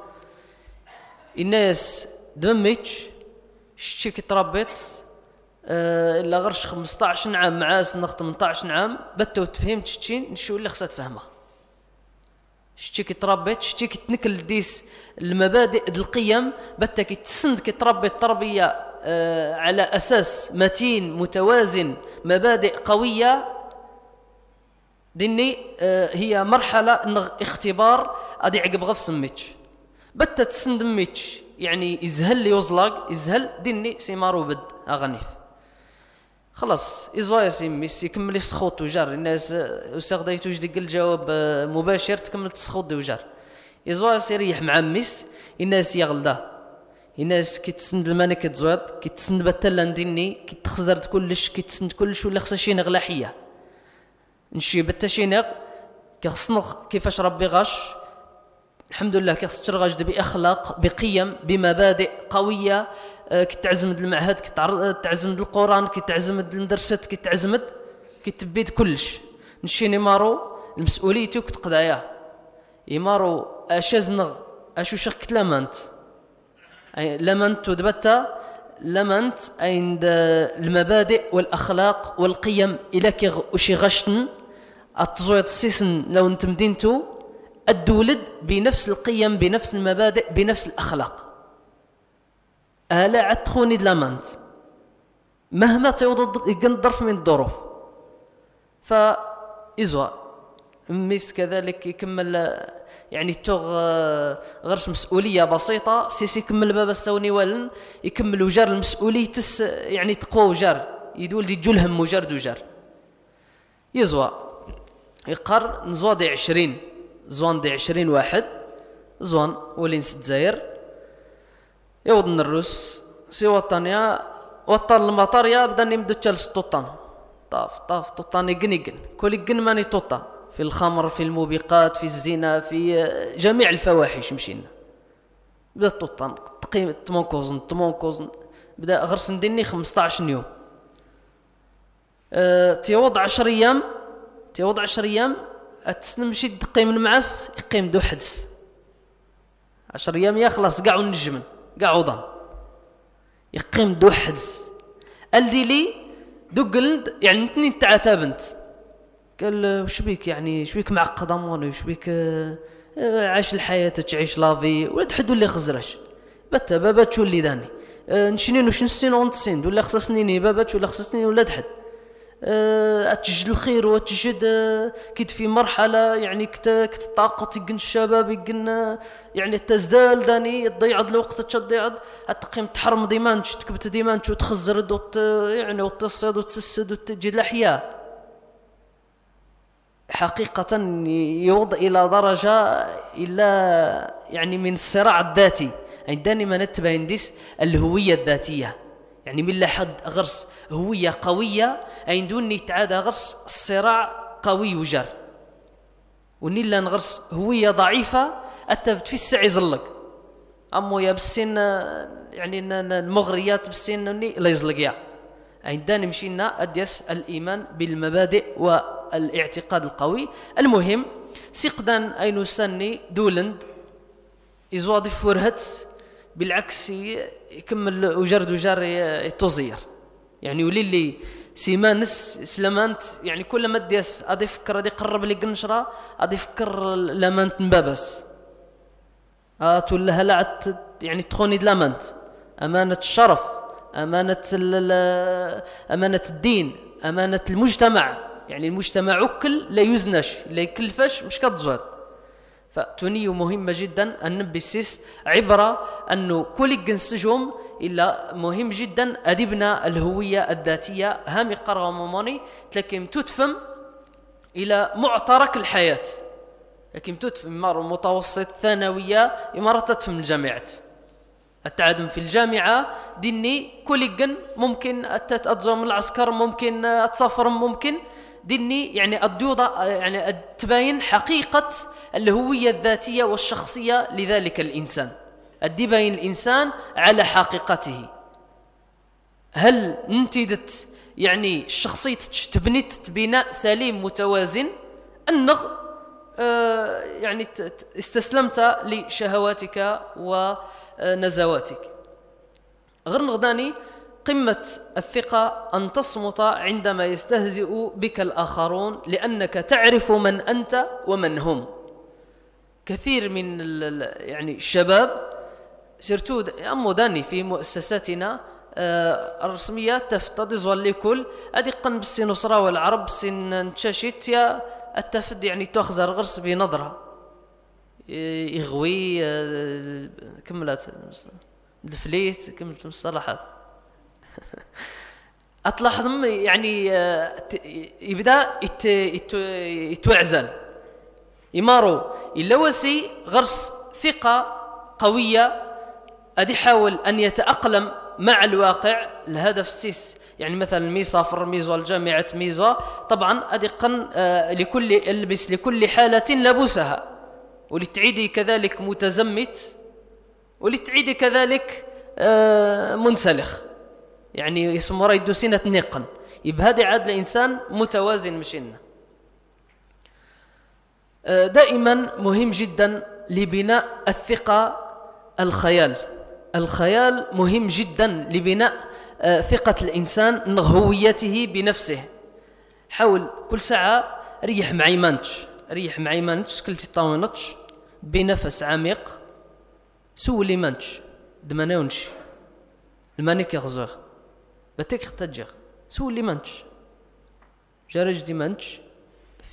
الناس دميتش شتي كي تربيت أه الا غرش خمسطاش عام مع سنه ثمنطاش عام بتو تفهمت شتي نشو اللي خصها تفهمها شتي كي تربيت شتي كي تنكل ديس المبادئ د القيم بتا كي تسند كي تربي التربيه أه على اساس متين متوازن مبادئ قويه ديني آه هي مرحلة اختبار أدي عقب غف سميتش بتا تسندميتش يعني إزهل لي وزلاق إزهل ديني سيمارو بد أغنيف خلاص إزوايا سيميس يكمل يسخوط وجار الناس وساغدا يتوجد الجواب مباشر تكمل تسخوط وجار إزوايا سيريح مع ميس الناس يغلدا الناس كي تسند المانا كتزواد كي تسند بتا ديني كي تخزرت كلش كي تسند كلش ولا خصها شي نغلاحية نشي بالتشينغ كيخصنغ كيفاش ربي غاش الحمد لله كيخص ترغج باخلاق بقيم بمبادئ قويه كي تعزمد المعهد كي تعزمد القران كي تعزمد المدرسات كي تعزمد كي تبيد كلش نشي نيمارو المسؤوليتو كتقضاياه يمارو اشزنغ اشو شك لمنت اي لمنت ودبتا لمنت عند المبادئ والاخلاق والقيم الى كي وشي غشتن التزويد السيسن لو انت مدينتو الدولد بنفس القيم بنفس المبادئ بنفس الاخلاق الا عتخوني دلامانت مهما تيوض يقن ظرف من الظروف فإزوا ميس كذلك يكمل يعني توغ غرش مسؤوليه بسيطه سيسي يكمل بابا السوني والن يكمل وجار المسؤوليه تس يعني تقوى وجار يدول دي جلهم وجار وجار يزوى يقر نزوى دي عشرين زوان دي عشرين واحد زوان ولين ستزاير يوضن الروس سي وطنيا وطن المطاريا بدا نمدو تشالس طوطان طاف طاف طوطان يقن يقن كل يقن ماني طوطان في الخمر في الموبقات في الزنا في جميع الفواحش مشينا بدا طوطان تقيم تمونكوزن تمونكوزن بدا غرس نديني خمسطاش يوم أه تيوض عشر ايام تيوض عشر ايام اتسلم مشي تقيم المعس يقيم دو حدث عشر ايام يخلص كاع ونجمن كاع وضن يقيم دو حدث الدي لي دوقلند يعني نتني تاع تابنت قال وش بيك يعني وش بيك معقد اموني وش بيك عايش الحياه تعيش لافي ولا تحدو اللي خزرش بتا بابا تشو اللي داني أه نشنين وش نسين ونتسين ولا خصصنيني بابا تشو ولا خصصني ولا تحد أه اتجد الخير واتجد أه كيد في مرحله يعني كت كت طاقه يقن الشباب يقن يعني تزدال داني تضيع الوقت تضيع تقيم تحرم ديمانش تكبت ديمانش وتخزرد وت يعني وتصيد وتسسد وتجي الاحياء حقيقة يوضع إلى درجة إلى يعني من الصراع الذاتي عندنا ما نتبه نديس الهوية الذاتية يعني من لحد غرس هوية قوية عندوني تعادى غرس الصراع قوي وجر ونيلا نغرس هوية ضعيفة أتفت في السعي زلق أمو يا بالسن يعني المغريات بالسن لا يزلق يا عندنا مشينا أديس الإيمان بالمبادئ والاعتقاد القوي المهم سيقدان أين سني دولند يزوادي فرهت بالعكس يكمل وجرد وجار يتوزير يعني ولي لي سيمانس سلامانت يعني كل ما ديس ادي فكر ادي قرب لي قنشره ادي فكر لامانت مبابس ات ولا هلعت يعني تخوني لامانت امانه الشرف امانه امانه الدين امانه المجتمع يعني المجتمع كل لا يزنش لا يكلفش مش كتزاد فتوني مهمة جدا أن نبسيس عبرة أنه كل جنسجهم إلا مهم جدا أدبنا الهوية الذاتية هامي قرغة مماني لكن تتفهم إلى معترك الحياة لكن تتفهم مرة متوسط ثانوية إمارة تتفهم الجامعات التعادم في الجامعة ديني كل جن ممكن أتأتزم العسكر ممكن أتسافر ممكن ديني يعني الديوضة يعني تبين حقيقة الهوية الذاتية والشخصية لذلك الإنسان الدبين الإنسان على حقيقته هل ننتدت يعني الشخصية تبنيت بناء سليم متوازن أنغ آه يعني استسلمت لشهواتك ونزواتك غير نغداني قمة الثقة أن تصمت عندما يستهزئ بك الآخرون لأنك تعرف من أنت ومن هم كثير من يعني الشباب سيرتو أمو داني في مؤسساتنا الرسمية تفتضز والكل أدقا بالسن نصرى والعرب سن نتشاشت يا التفد يعني تأخذ الغرس بنظرة يغوي كملت الفليت كملت المصطلحات أتلاحظ يعني يبدأ يتوعزل يمارو اللوسي غرس ثقة قوية أدي حاول أن يتأقلم مع الواقع الهدف السيس يعني مثلا ميصافر ميزو الجامعة ميزو طبعا أدي قن لكل البس لكل حالة لبسها ولتعيدي كذلك متزمت ولتعيدي كذلك منسلخ يعني يسمى رايدو سنة نقن يبقى هذا عاد الإنسان متوازن مشينا دائما مهم جدا لبناء الثقة الخيال الخيال مهم جدا لبناء ثقة الإنسان هويته بنفسه حاول كل ساعة ريح معي مانتش ريح معي مانتش كلتي طاونتش بنفس عميق سولي مانتش دمانونش المانيك يغزوغ بتك اختجغ سولي مانتش جارج دي مانتش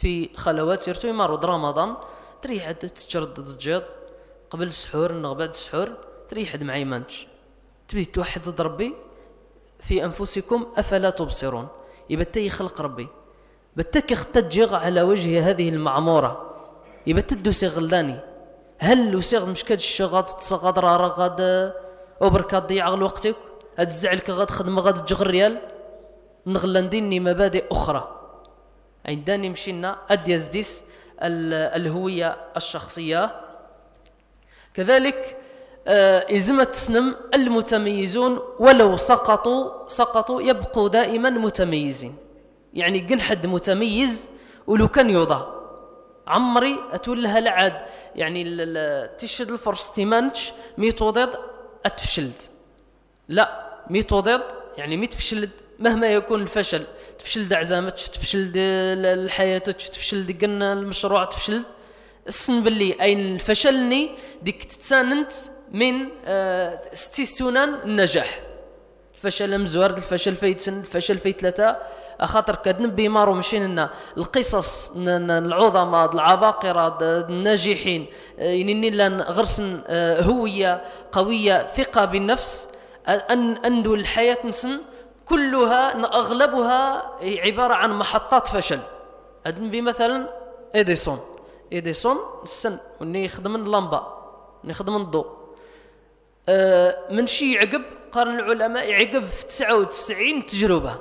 في خلوات يرتو يمارود رمضان تريح تتجردد الجيض قبل السحور إنه بعد السحور تريح مع يمانش تبي توحد ربي في أنفسكم أفلا تبصرون يبتي خلق ربي بتك اختجغ على وجه هذه المعمورة يبتدو سيغلداني هل وسيغ مشكاد الشغاد تصغاد رارا غاد وبركات ضيع غل وقتك هاد الزعلك غاد خدمة غاد تجغ الريال نغلنديني مبادئ أخرى عنداني مشينا أديز ديس الهوية الشخصية كذلك إزمة تسنم المتميزون ولو سقطوا سقطوا يبقوا دائما متميزين يعني قن حد متميز ولو كان يوضع عمري أتولها لعاد يعني تشد الفرص تيمانش ميتوضيض أتفشلت لا ميتوضيض يعني ميتفشلت مهما يكون الفشل تفشل دعزامتش تفشل الحياتش تفشل دقنا المشروع تفشل السن باللي أين فشلني ديك تتساننت من آه ستيسونان النجاح الفشل مزوارد الفشل فايتسن الفشل فايت ثلاثة خاطر كدنب بيمارو مشين لنا القصص العظماء العباقرة الناجحين ينني لنا غرسن آه هوية قوية ثقة بالنفس أن أندو الحياة نسن كلها أغلبها عبارة عن محطات فشل أدن بمثلا إديسون إديسون السن وني يخدم اللمبة يخدم الضوء أه من شي يعقب قال العلماء يعقب في تسعة وتسعين تجربة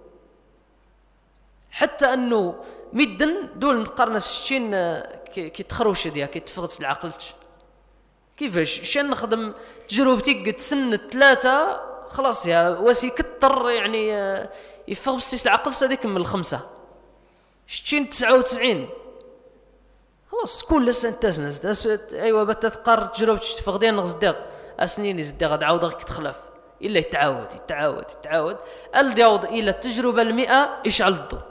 حتى أنه مدن دول نقارن الشين كي تخروش ديها كي تفغس العقلتش كيفاش شان نخدم تجربتي قد سن ثلاثة خلاص يا واسي كتر يعني يفغس العقل صديق من الخمسة شتين تسعة وتسعين خلاص كل لسه انتسنس ايوا بتتقار تجربتش تفقدين نغزدق اسنين يزدق غد عاود كتخلف الا يتعاود يتعاود يتعاود الدياود الى التجربه المئة يشعل الضوء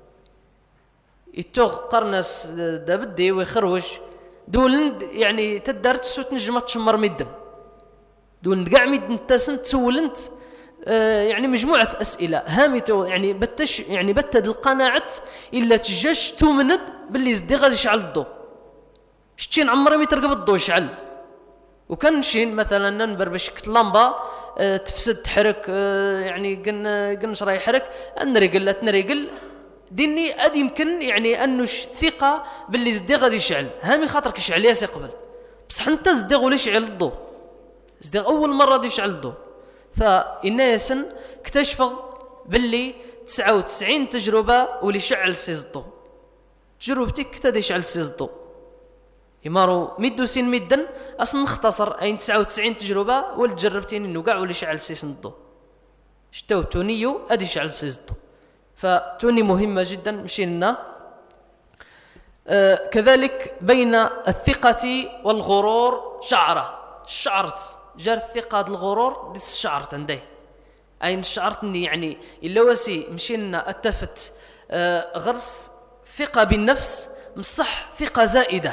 يتوغ قرنس دابدي ويخروش دول يعني تدارت سو تنجم تشمر مدن دول كاع مدن تاسن تسولنت آه يعني مجموعه اسئله هامته يعني بتش يعني بتد القناعه الا تجاش تومند باللي زدي غادي يشعل الضوء شتين عمري مي ترقب الضوء يشعل وكان شين مثلا ننبر باش كت لمبه آه تفسد تحرك آه يعني قن قن شرا يحرك نريقل لا تنريقل ديني اد يمكن يعني انه ثقه باللي زدي غادي يشعل هامي خاطرك يشعل ياس قبل بصح انت زدي ولا يشعل الضوء زدي اول مره غادي يشعل الضوء فالناس اكتشفوا باللي تسعة وتسعين تجربه واللي شعل سيز الضوء تجربتك كتا يشعل سيز الضوء يمارو ميدو سين ميدن اصلا نختصر اين تسعة وتسعين تجربه والجربتين انه كاع واللي شعل سيز الضوء شتو تونيو ادي يشعل سيز الضوء فتوني مهمه جدا مشينا آه كذلك بين الثقه والغرور شعره شعرت جار الثقه الغرور ديس الشعرت عندي اين شعرتني يعني الا واسي مشينا اتفت آه غرس ثقه بالنفس مصح ثقه زائده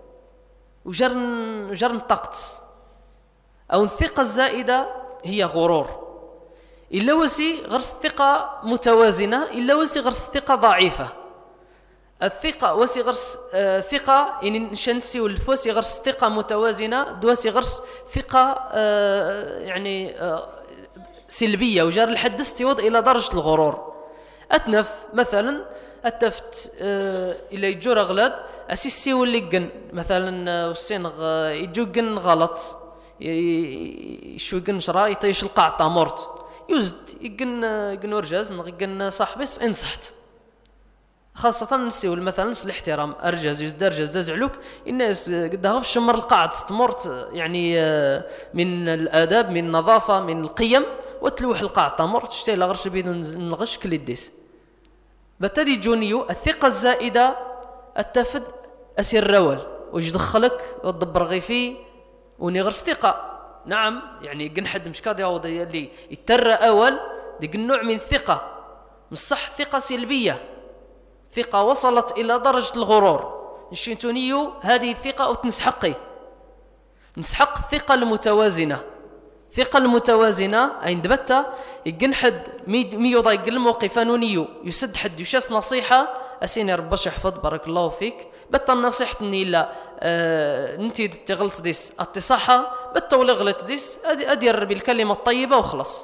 وجرن جرن طقت او الثقه الزائده هي غرور الا وسي غرس الثقه متوازنه الا وسي غرس الثقه ضعيفه الثقه وسي غرس آه ثقه ان شنسي والفوسي غرس ثقه متوازنه دوسي غرس ثقه آه يعني آه سلبيه وجار الحدث يوض الى درجه الغرور اتنف مثلا اتفت آه الى يجور غلاد اسيسي واللي جن مثلا والسين يجو جن غلط يشو جن شرا يطيش القاع مورت يزد يجن يجن ورجاز نغن صاحبس انصحت خاصة نسيو مثلا الاحترام ارجاز يزد ارجاز دازعلوك الناس قدها في شمر القاعد استمرت يعني من الاداب من النظافة من القيم وتلوح القاع تمرت تشتي لا غرش بيدون نغش كل الديس بتدي جونيو الثقة الزائدة التفد أسير رول وش دخلك وتدبر غيفي ونغرس ثقة نعم يعني قن حد مش كاد يعوض اللي يترى أول دي قن نوع من ثقة مش صح ثقة سلبية ثقة وصلت إلى درجة الغرور نشينتونيو هذه الثقة وتنسحقي نسحق الثقة المتوازنة ثقة المتوازنة عند بتا يقن حد مي يضايق الموقف نونيو يسد حد يشاس نصيحة اسيني رباش يحفظ بارك الله فيك بتا نصيحتني لا آه انتي تغلط ديس التصحة بتا ولا غلط ديس ادير بالكلمة الطيبة وخلاص.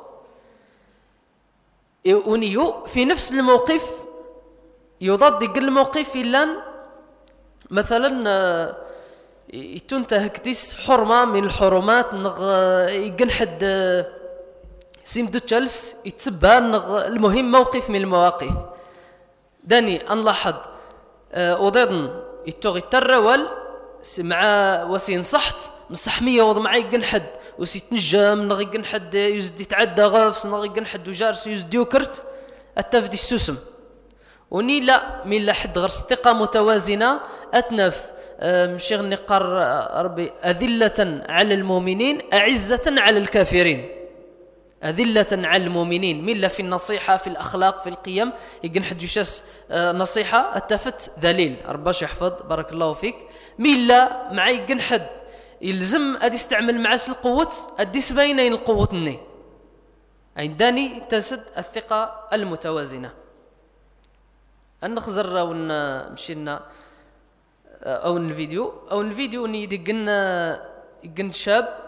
ونيو في نفس الموقف يضاد يقل الموقف إلا مثلا آه تنتهك ديس حرمة من الحرمات نغ يقن حد آه سيمدو تشالس يتسبى نغ المهم موقف من المواقف داني انلاحظ وضيضن يتوغي التروال مع وسي نصحت مصحمية وض معي يقن حد وسي تنجم نغ يقن حد يزد يتعدى غفص نغ يقن حد وجارس يزد يوكرت التفدي السوسم وني لا من لا حد غرس ثقة متوازنة أتنف مشي نقر ربي أذلة على المؤمنين أعزة على الكافرين أذلة على المؤمنين ملا في النصيحة في الأخلاق في القيم يقن حد يشاس نصيحة التفت ذليل رباش يحفظ بارك الله فيك ملا مع يقن حد يلزم أدي استعمل معاس القوة أدي سباينين القوة الني عنداني تزد الثقة المتوازنة النخزر أو مشينا أو الفيديو أو الفيديو ني يقن يقن شاب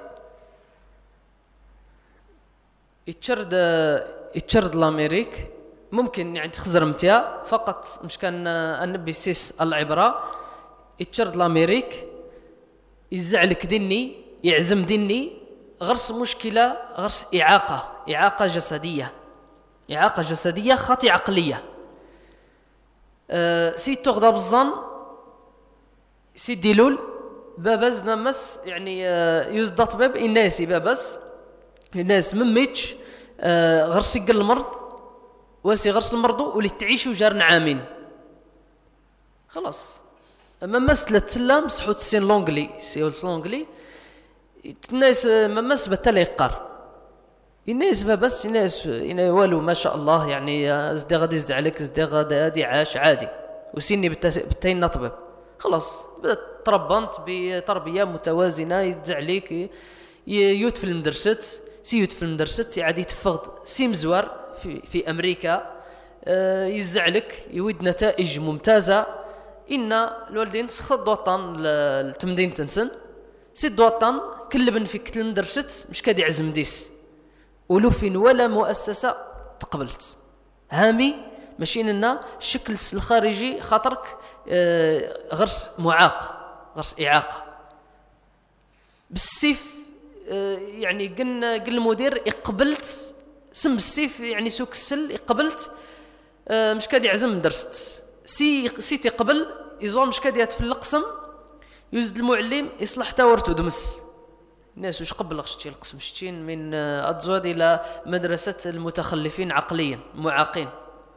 يتشرد يتشرد الامريك ممكن يعني تخزر متيا فقط مش كان النبي سيس العبره يتشرد الامريك يزعلك ديني يعزم ديني غرس مشكله غرس اعاقه اعاقه جسديه اعاقه جسديه خاطئه عقليه أه سي تغضب الظن سي ديلول بابز نمس يعني أه يزد طبيب الناس بابز الناس مميتش آه غرس يقل المرض واسي غرس المرض واللي تعيشوا جارنا عامين خلاص اما مسلة تسلم سحوت السين لونجلي سيولس لونجلي الناس ما مس بتلا يقار الناس بس الناس إنا والو ما شاء الله يعني ازدي غادي يزد عليك ازدي غادي عاش عادي وسيني بالتين نطبب خلاص تربنت بتربية متوازنة يزد عليك يوت في المدرسة سيوت في المدرسة يعاد يتفقد سي مزوار في, في أمريكا آه يزعلك يود نتائج ممتازة إن الوالدين تخض وطن التمدين تنسن سيد وطن كلبن في كتل المدرسة مش كاد يعزم ديس ولو فين ولا مؤسسة تقبلت هامي ماشيين لنا الشكل الخارجي خاطرك آه غرس معاق غرس إعاقة بالسيف يعني قلنا قل المدير يقبلت سم السيف يعني سوق السل يقبلت مش كاد يعزم درست سي سيتي قبل يزوم مش كاد يتفل القسم يزد المعلم يصلح تاورته دمس الناس واش قبل غشتي القسم شتين من اتزود الى مدرسه المتخلفين عقليا معاقين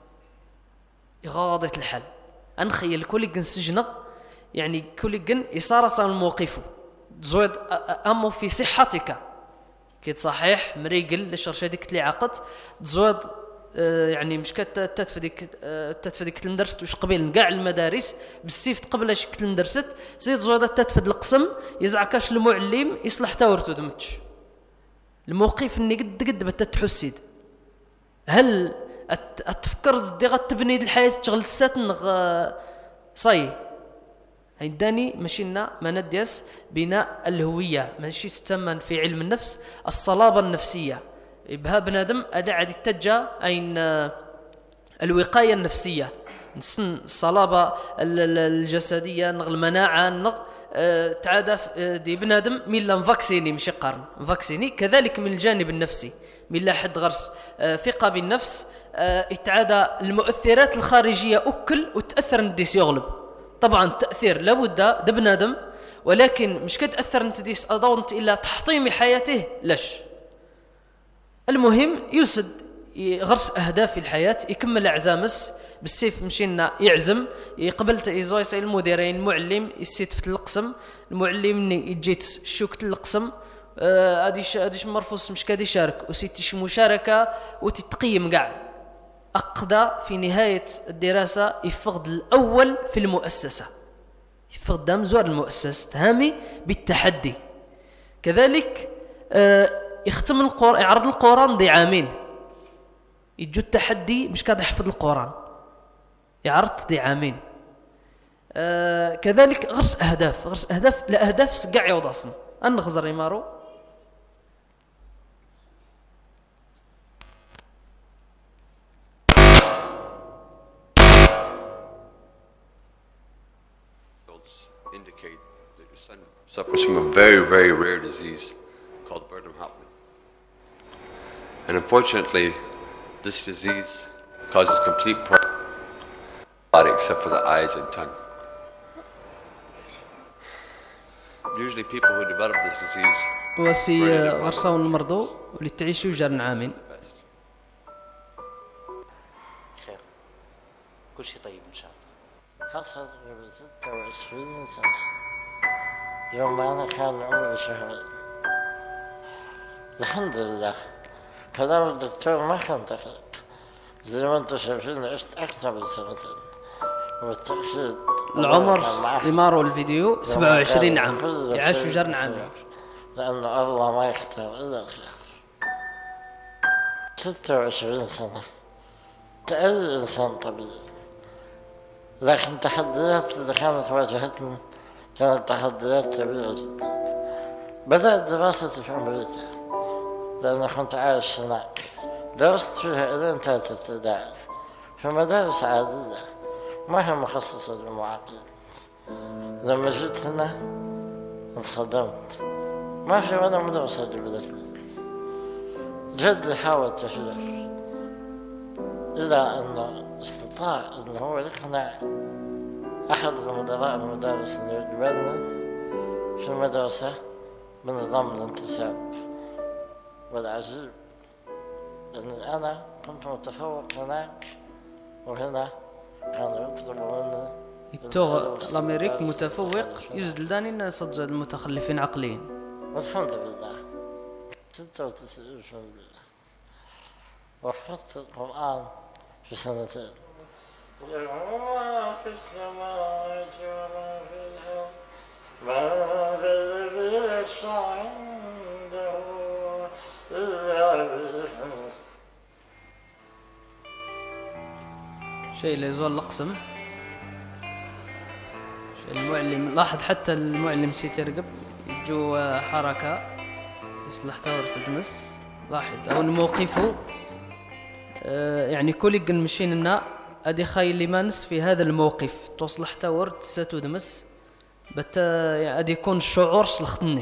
غاضت الحال انخيل كل جن سجنغ يعني كل جن يصار صار موقفه زود أمو في صحتك كي صحيح مريقل لشرش هذيك اللي عقد زود يعني مش كت تتفديك تتفديك المدرسة وش قبيل كاع المدارس بالسيف قبل شكل المدرسة زيد زود تتفد القسم يزعكاش المعلم يصلح تاورتو دمتش الموقف اني قد قد بتتحسد هل اتفكر دي غتبني الحياة تشغل تسات صاي عنداني مشينا ما نديس بناء الهوية ماشي تسمى في علم النفس الصلابة النفسية بها بنادم أدا عاد يتجا أين الوقاية النفسية نسن الصلابة الجسدية نغ المناعة نغ أه تعادى دي بنادم من لا فاكسيني ماشي قارن فاكسيني كذلك من الجانب النفسي من لا حد غرس أه ثقة بالنفس أه اتعادى المؤثرات الخارجية أكل وتأثر نديس يغلب طبعا التأثير لابد ده بنادم ولكن مش كتأثر انت ديس أضونت إلا تحطيم حياته لاش المهم يسد غرس أهداف في الحياة يكمل أعزامس بالسيف مشينا يعزم يقبلت إيزويس المديرين المعلم يسيت في القسم المعلم يجيت شوكت القسم هاديش آه هاديش مرفوس مش كادي يشارك وسيتش مشاركة وتتقيم كاع أقدى في نهاية الدراسة يفقد الأول في المؤسسة يفقد دام زوار المؤسسة هامي بالتحدي كذلك آه يختم القرآن يعرض القرآن دي عامين يجو التحدي مش كاد يحفظ القرآن عرضت دي عامين. آه كذلك غرس أهداف غرس أهداف لا أهداف سقع يوض أصلا أن غزر يمارو indicate that your son suffers from a very, very rare disease called Burnham-Hauptmann. And unfortunately, this disease causes complete paralysis body except for the eyes and tongue. Usually people who develop this disease وسي غرسون المرضو واللي تعيشوا جار عامين. خير كل شيء طيب إن شاء الله. حصلت قبل ستة وعشرين سنة يوم أنا كان عمري شهرين. الحمد لله كلام الدكتور ما كان دقيق زي ما انتم شايفين عشت أكثر من سنتين والتأكيد العمر يماروا الفيديو سبعة وعشرين عام يعيشوا جار عامين لأن الله ما يختار إلا الخير. ستة وعشرين سنة كأي إنسان طبيعي، لكن التحديات اللي كانت واجهتني كانت تحديات كبيرة جدا. بدأت دراستي في أمريكا لأن كنت عايش هناك، درست فيها إلى ثالثة ابتدائي في مدارس عادية ما هي مخصصة للمعاقين. لما جيت هنا انصدمت، ما في ولا مدرسة جبلتني. جدي حاول كثير إلى أنه استطاع أنه هو يقنع أحد المدراء المدارس أن يجبرني في المدرسة بنظام الانتساب. والعجيب أني أنا كنت متفوق هناك وهنا كانوا يطلبوا مني التوغ الأمريك متفوق يزد لداني الناس المتخلفين عقليا. والحمد لله ستة وتسعين بالمئة وحفظت القرآن في سنتين. وما في السماوات وما في الأرض ما في البيت عنده إلا بإذنه. شيء لا يزول القسم. شيء المعلم لاحظ حتى المعلم سيت يرقب جو حركة يصلح تور تدمس لاحظ أو موقفه آه يعني كل مشين لنا أدي خاي لمانس في هذا الموقف توصلح تور تستدمس بت يعني أدي يكون الشعور سلختني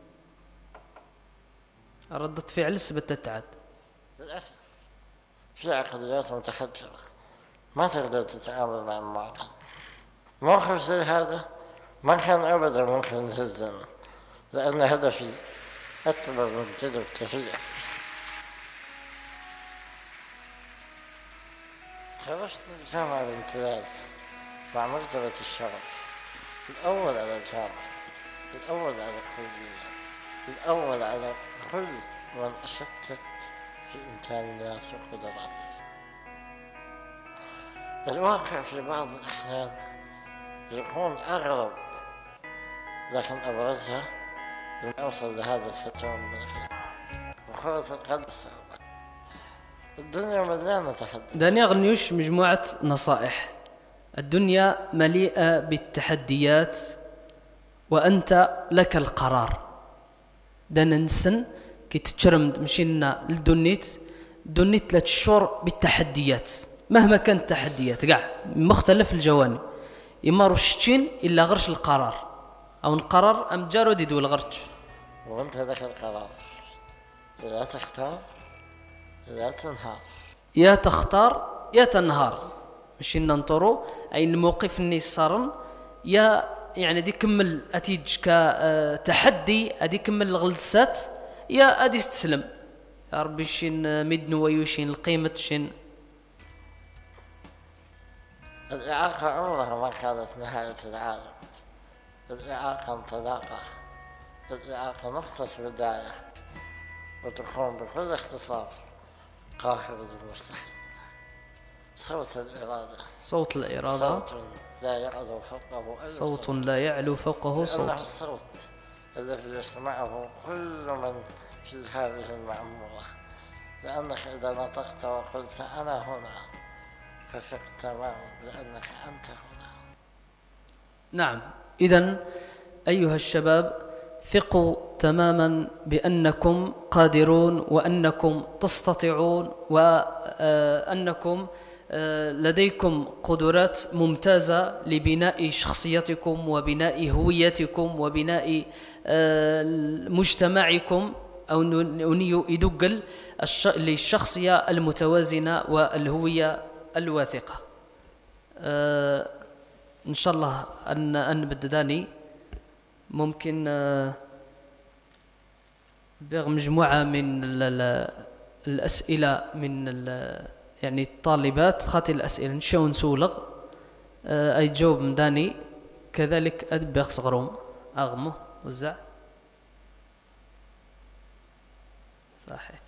ردة فعل سبت تعد. للأسف في عقليات متحجرة ما تقدر تتعامل مع المعاقين. موقف زي هذا ما كان أبدا ممكن يهزنا لأن هدفي أكبر من كده بكثير. خرجت من الجامعة بامتياز مع مرتبة الشرف، الأول على الجامعة، الأول على الكلية، الأول على كل من أشكك في إمكانياتي وقدراتي. الواقع في بعض الأحيان يكون أغرب، لكن أبرزها لن أوصل لهذا الحجم من الخلاف. وكرة القدم صعبة، الدنيا مليانة تحديات. داني غنيوش مجموعة نصائح. الدنيا مليئة بالتحديات وأنت لك القرار. دانا نسن كي تتشرمد مشينا للدنيت دنيت ثلاث شهور بالتحديات مهما كانت التحديات كاع مختلف الجوانب إما رشتين إلا غرش القرار أو القرار أم جارو ديدو الغرش. وأنت لك القرار، لا تختار لا تنهار. يا تختار يا تنهار مشي ننطرو أي الموقف اللي صارن يا يعني دي كمل أتيج كتحدي أدي كمل الغلطات يا أدي تسلم يا ربي شين مدن ويوشين القيمة شين. الإعاقة عمرها ما كانت نهاية العالم. الإعاقة انطلاقة، الإعاقة نقطة بداية وتكون بكل اختصار قاهرة المستحيل. صوت الإرادة صوت الإرادة صوت لا يعلو فوقه أي صوت, صوت لا يعلو فوقه صوت. لأنه الصوت الذي يسمعه كل من في هذه المعمورة. لأنك إذا نطقت وقلت أنا هنا فثق تماما بأنك أنت هنا. نعم، إذن أيها الشباب ثقوا تماما بأنكم قادرون وأنكم تستطيعون وأنكم لديكم قدرات ممتازة لبناء شخصيتكم وبناء هويتكم وبناء مجتمعكم أو نيو يدقل للشخصية المتوازنة والهوية الواثقة. إن شاء الله أن أن بدداني ممكن بمجموعة من الأسئلة من يعني الطالبات خاطي الأسئلة نشون سولغ أي جواب مداني كذلك أدبغ صغروم أغمه وزع صحيت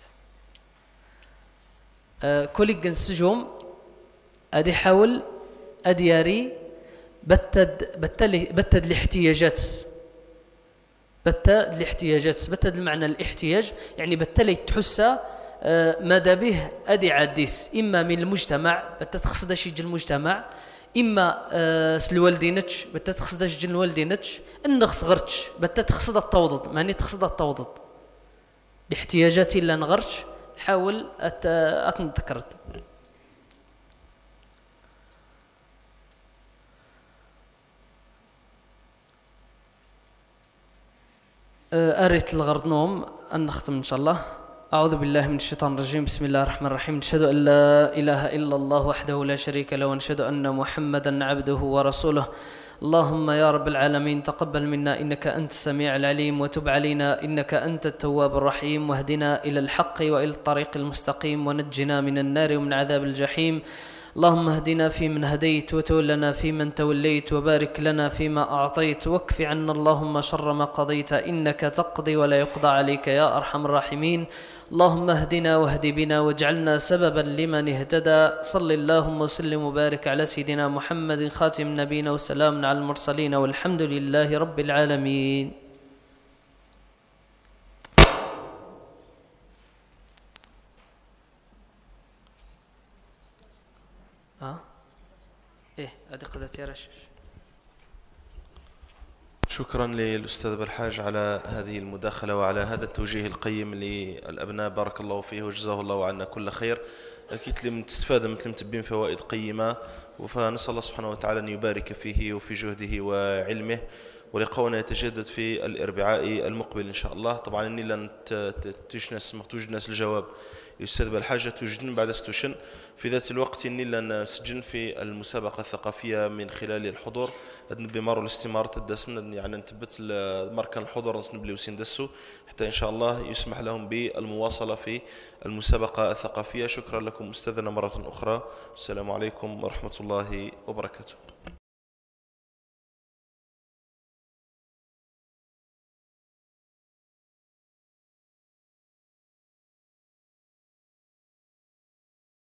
كل جنسجوم أدي حاول أدياري بتد بتد بتد الاحتياجات بتد الاحتياجات بتد المعنى الاحتياج يعني بتلي تحسه ماذا به أدي عديس إما من المجتمع بتتخصد شيء جل المجتمع إما سلوالدينتش بتتخصد شيء جل والدينتش إن صغرتش بتتخصد التوضد ماني تخصد التوضد الاحتياجات اللي نغرش حاول أت أتذكرت. أريت الغرض نوم أن نختم إن شاء الله. أعوذ بالله من الشيطان الرجيم. بسم الله الرحمن الرحيم. نشهد أن لا إله إلا الله وحده لا شريك له ونشهد أن محمدا عبده ورسوله. اللهم يا رب العالمين تقبل منا إنك أنت السميع العليم وتب علينا إنك أنت التواب الرحيم واهدنا إلى الحق وإلى الطريق المستقيم ونجنا من النار ومن عذاب الجحيم. اللهم اهدنا فيمن هديت وتولنا فيمن توليت وبارك لنا فيما أعطيت واكف عنا اللهم شر ما قضيت إنك تقضي ولا يقضى عليك يا أرحم الراحمين. اللهم اهدنا واهد بنا واجعلنا سببا لمن اهتدى. صل اللهم وسلم وبارك على سيدنا محمد خاتم نبينا وسلام على المرسلين والحمد لله رب العالمين. ها ايه ادي قدرت يا رشاش. شكرا للأستاذ بالحاج على هذه المداخلة وعلى هذا التوجيه القيم للأبناء، بارك الله فيه وجزاه الله عنا كل خير. أكيد لم تستفاد مثل متبين فوائد قيمة، فنسأل الله سبحانه وتعالى أن يبارك فيه وفي جهده وعلمه. ولقاؤنا يتجدد في الأربعاء المقبل إن شاء الله. طبعا إني لن تجنس مختوجنس الجواب الأستاذ بالحاجة توجدن بعد ستوشن في ذات الوقت إني لن سجن في المسابقة الثقافية من خلال الحضور بمارو الاستمارة تدسن يعني نتبت مركان الحضور نسنبلي وسندسو حتى إن شاء الله يسمح لهم بالمواصلة في المسابقة الثقافية. شكرا لكم أستاذنا مرة أخرى. السلام عليكم ورحمة الله وبركاته.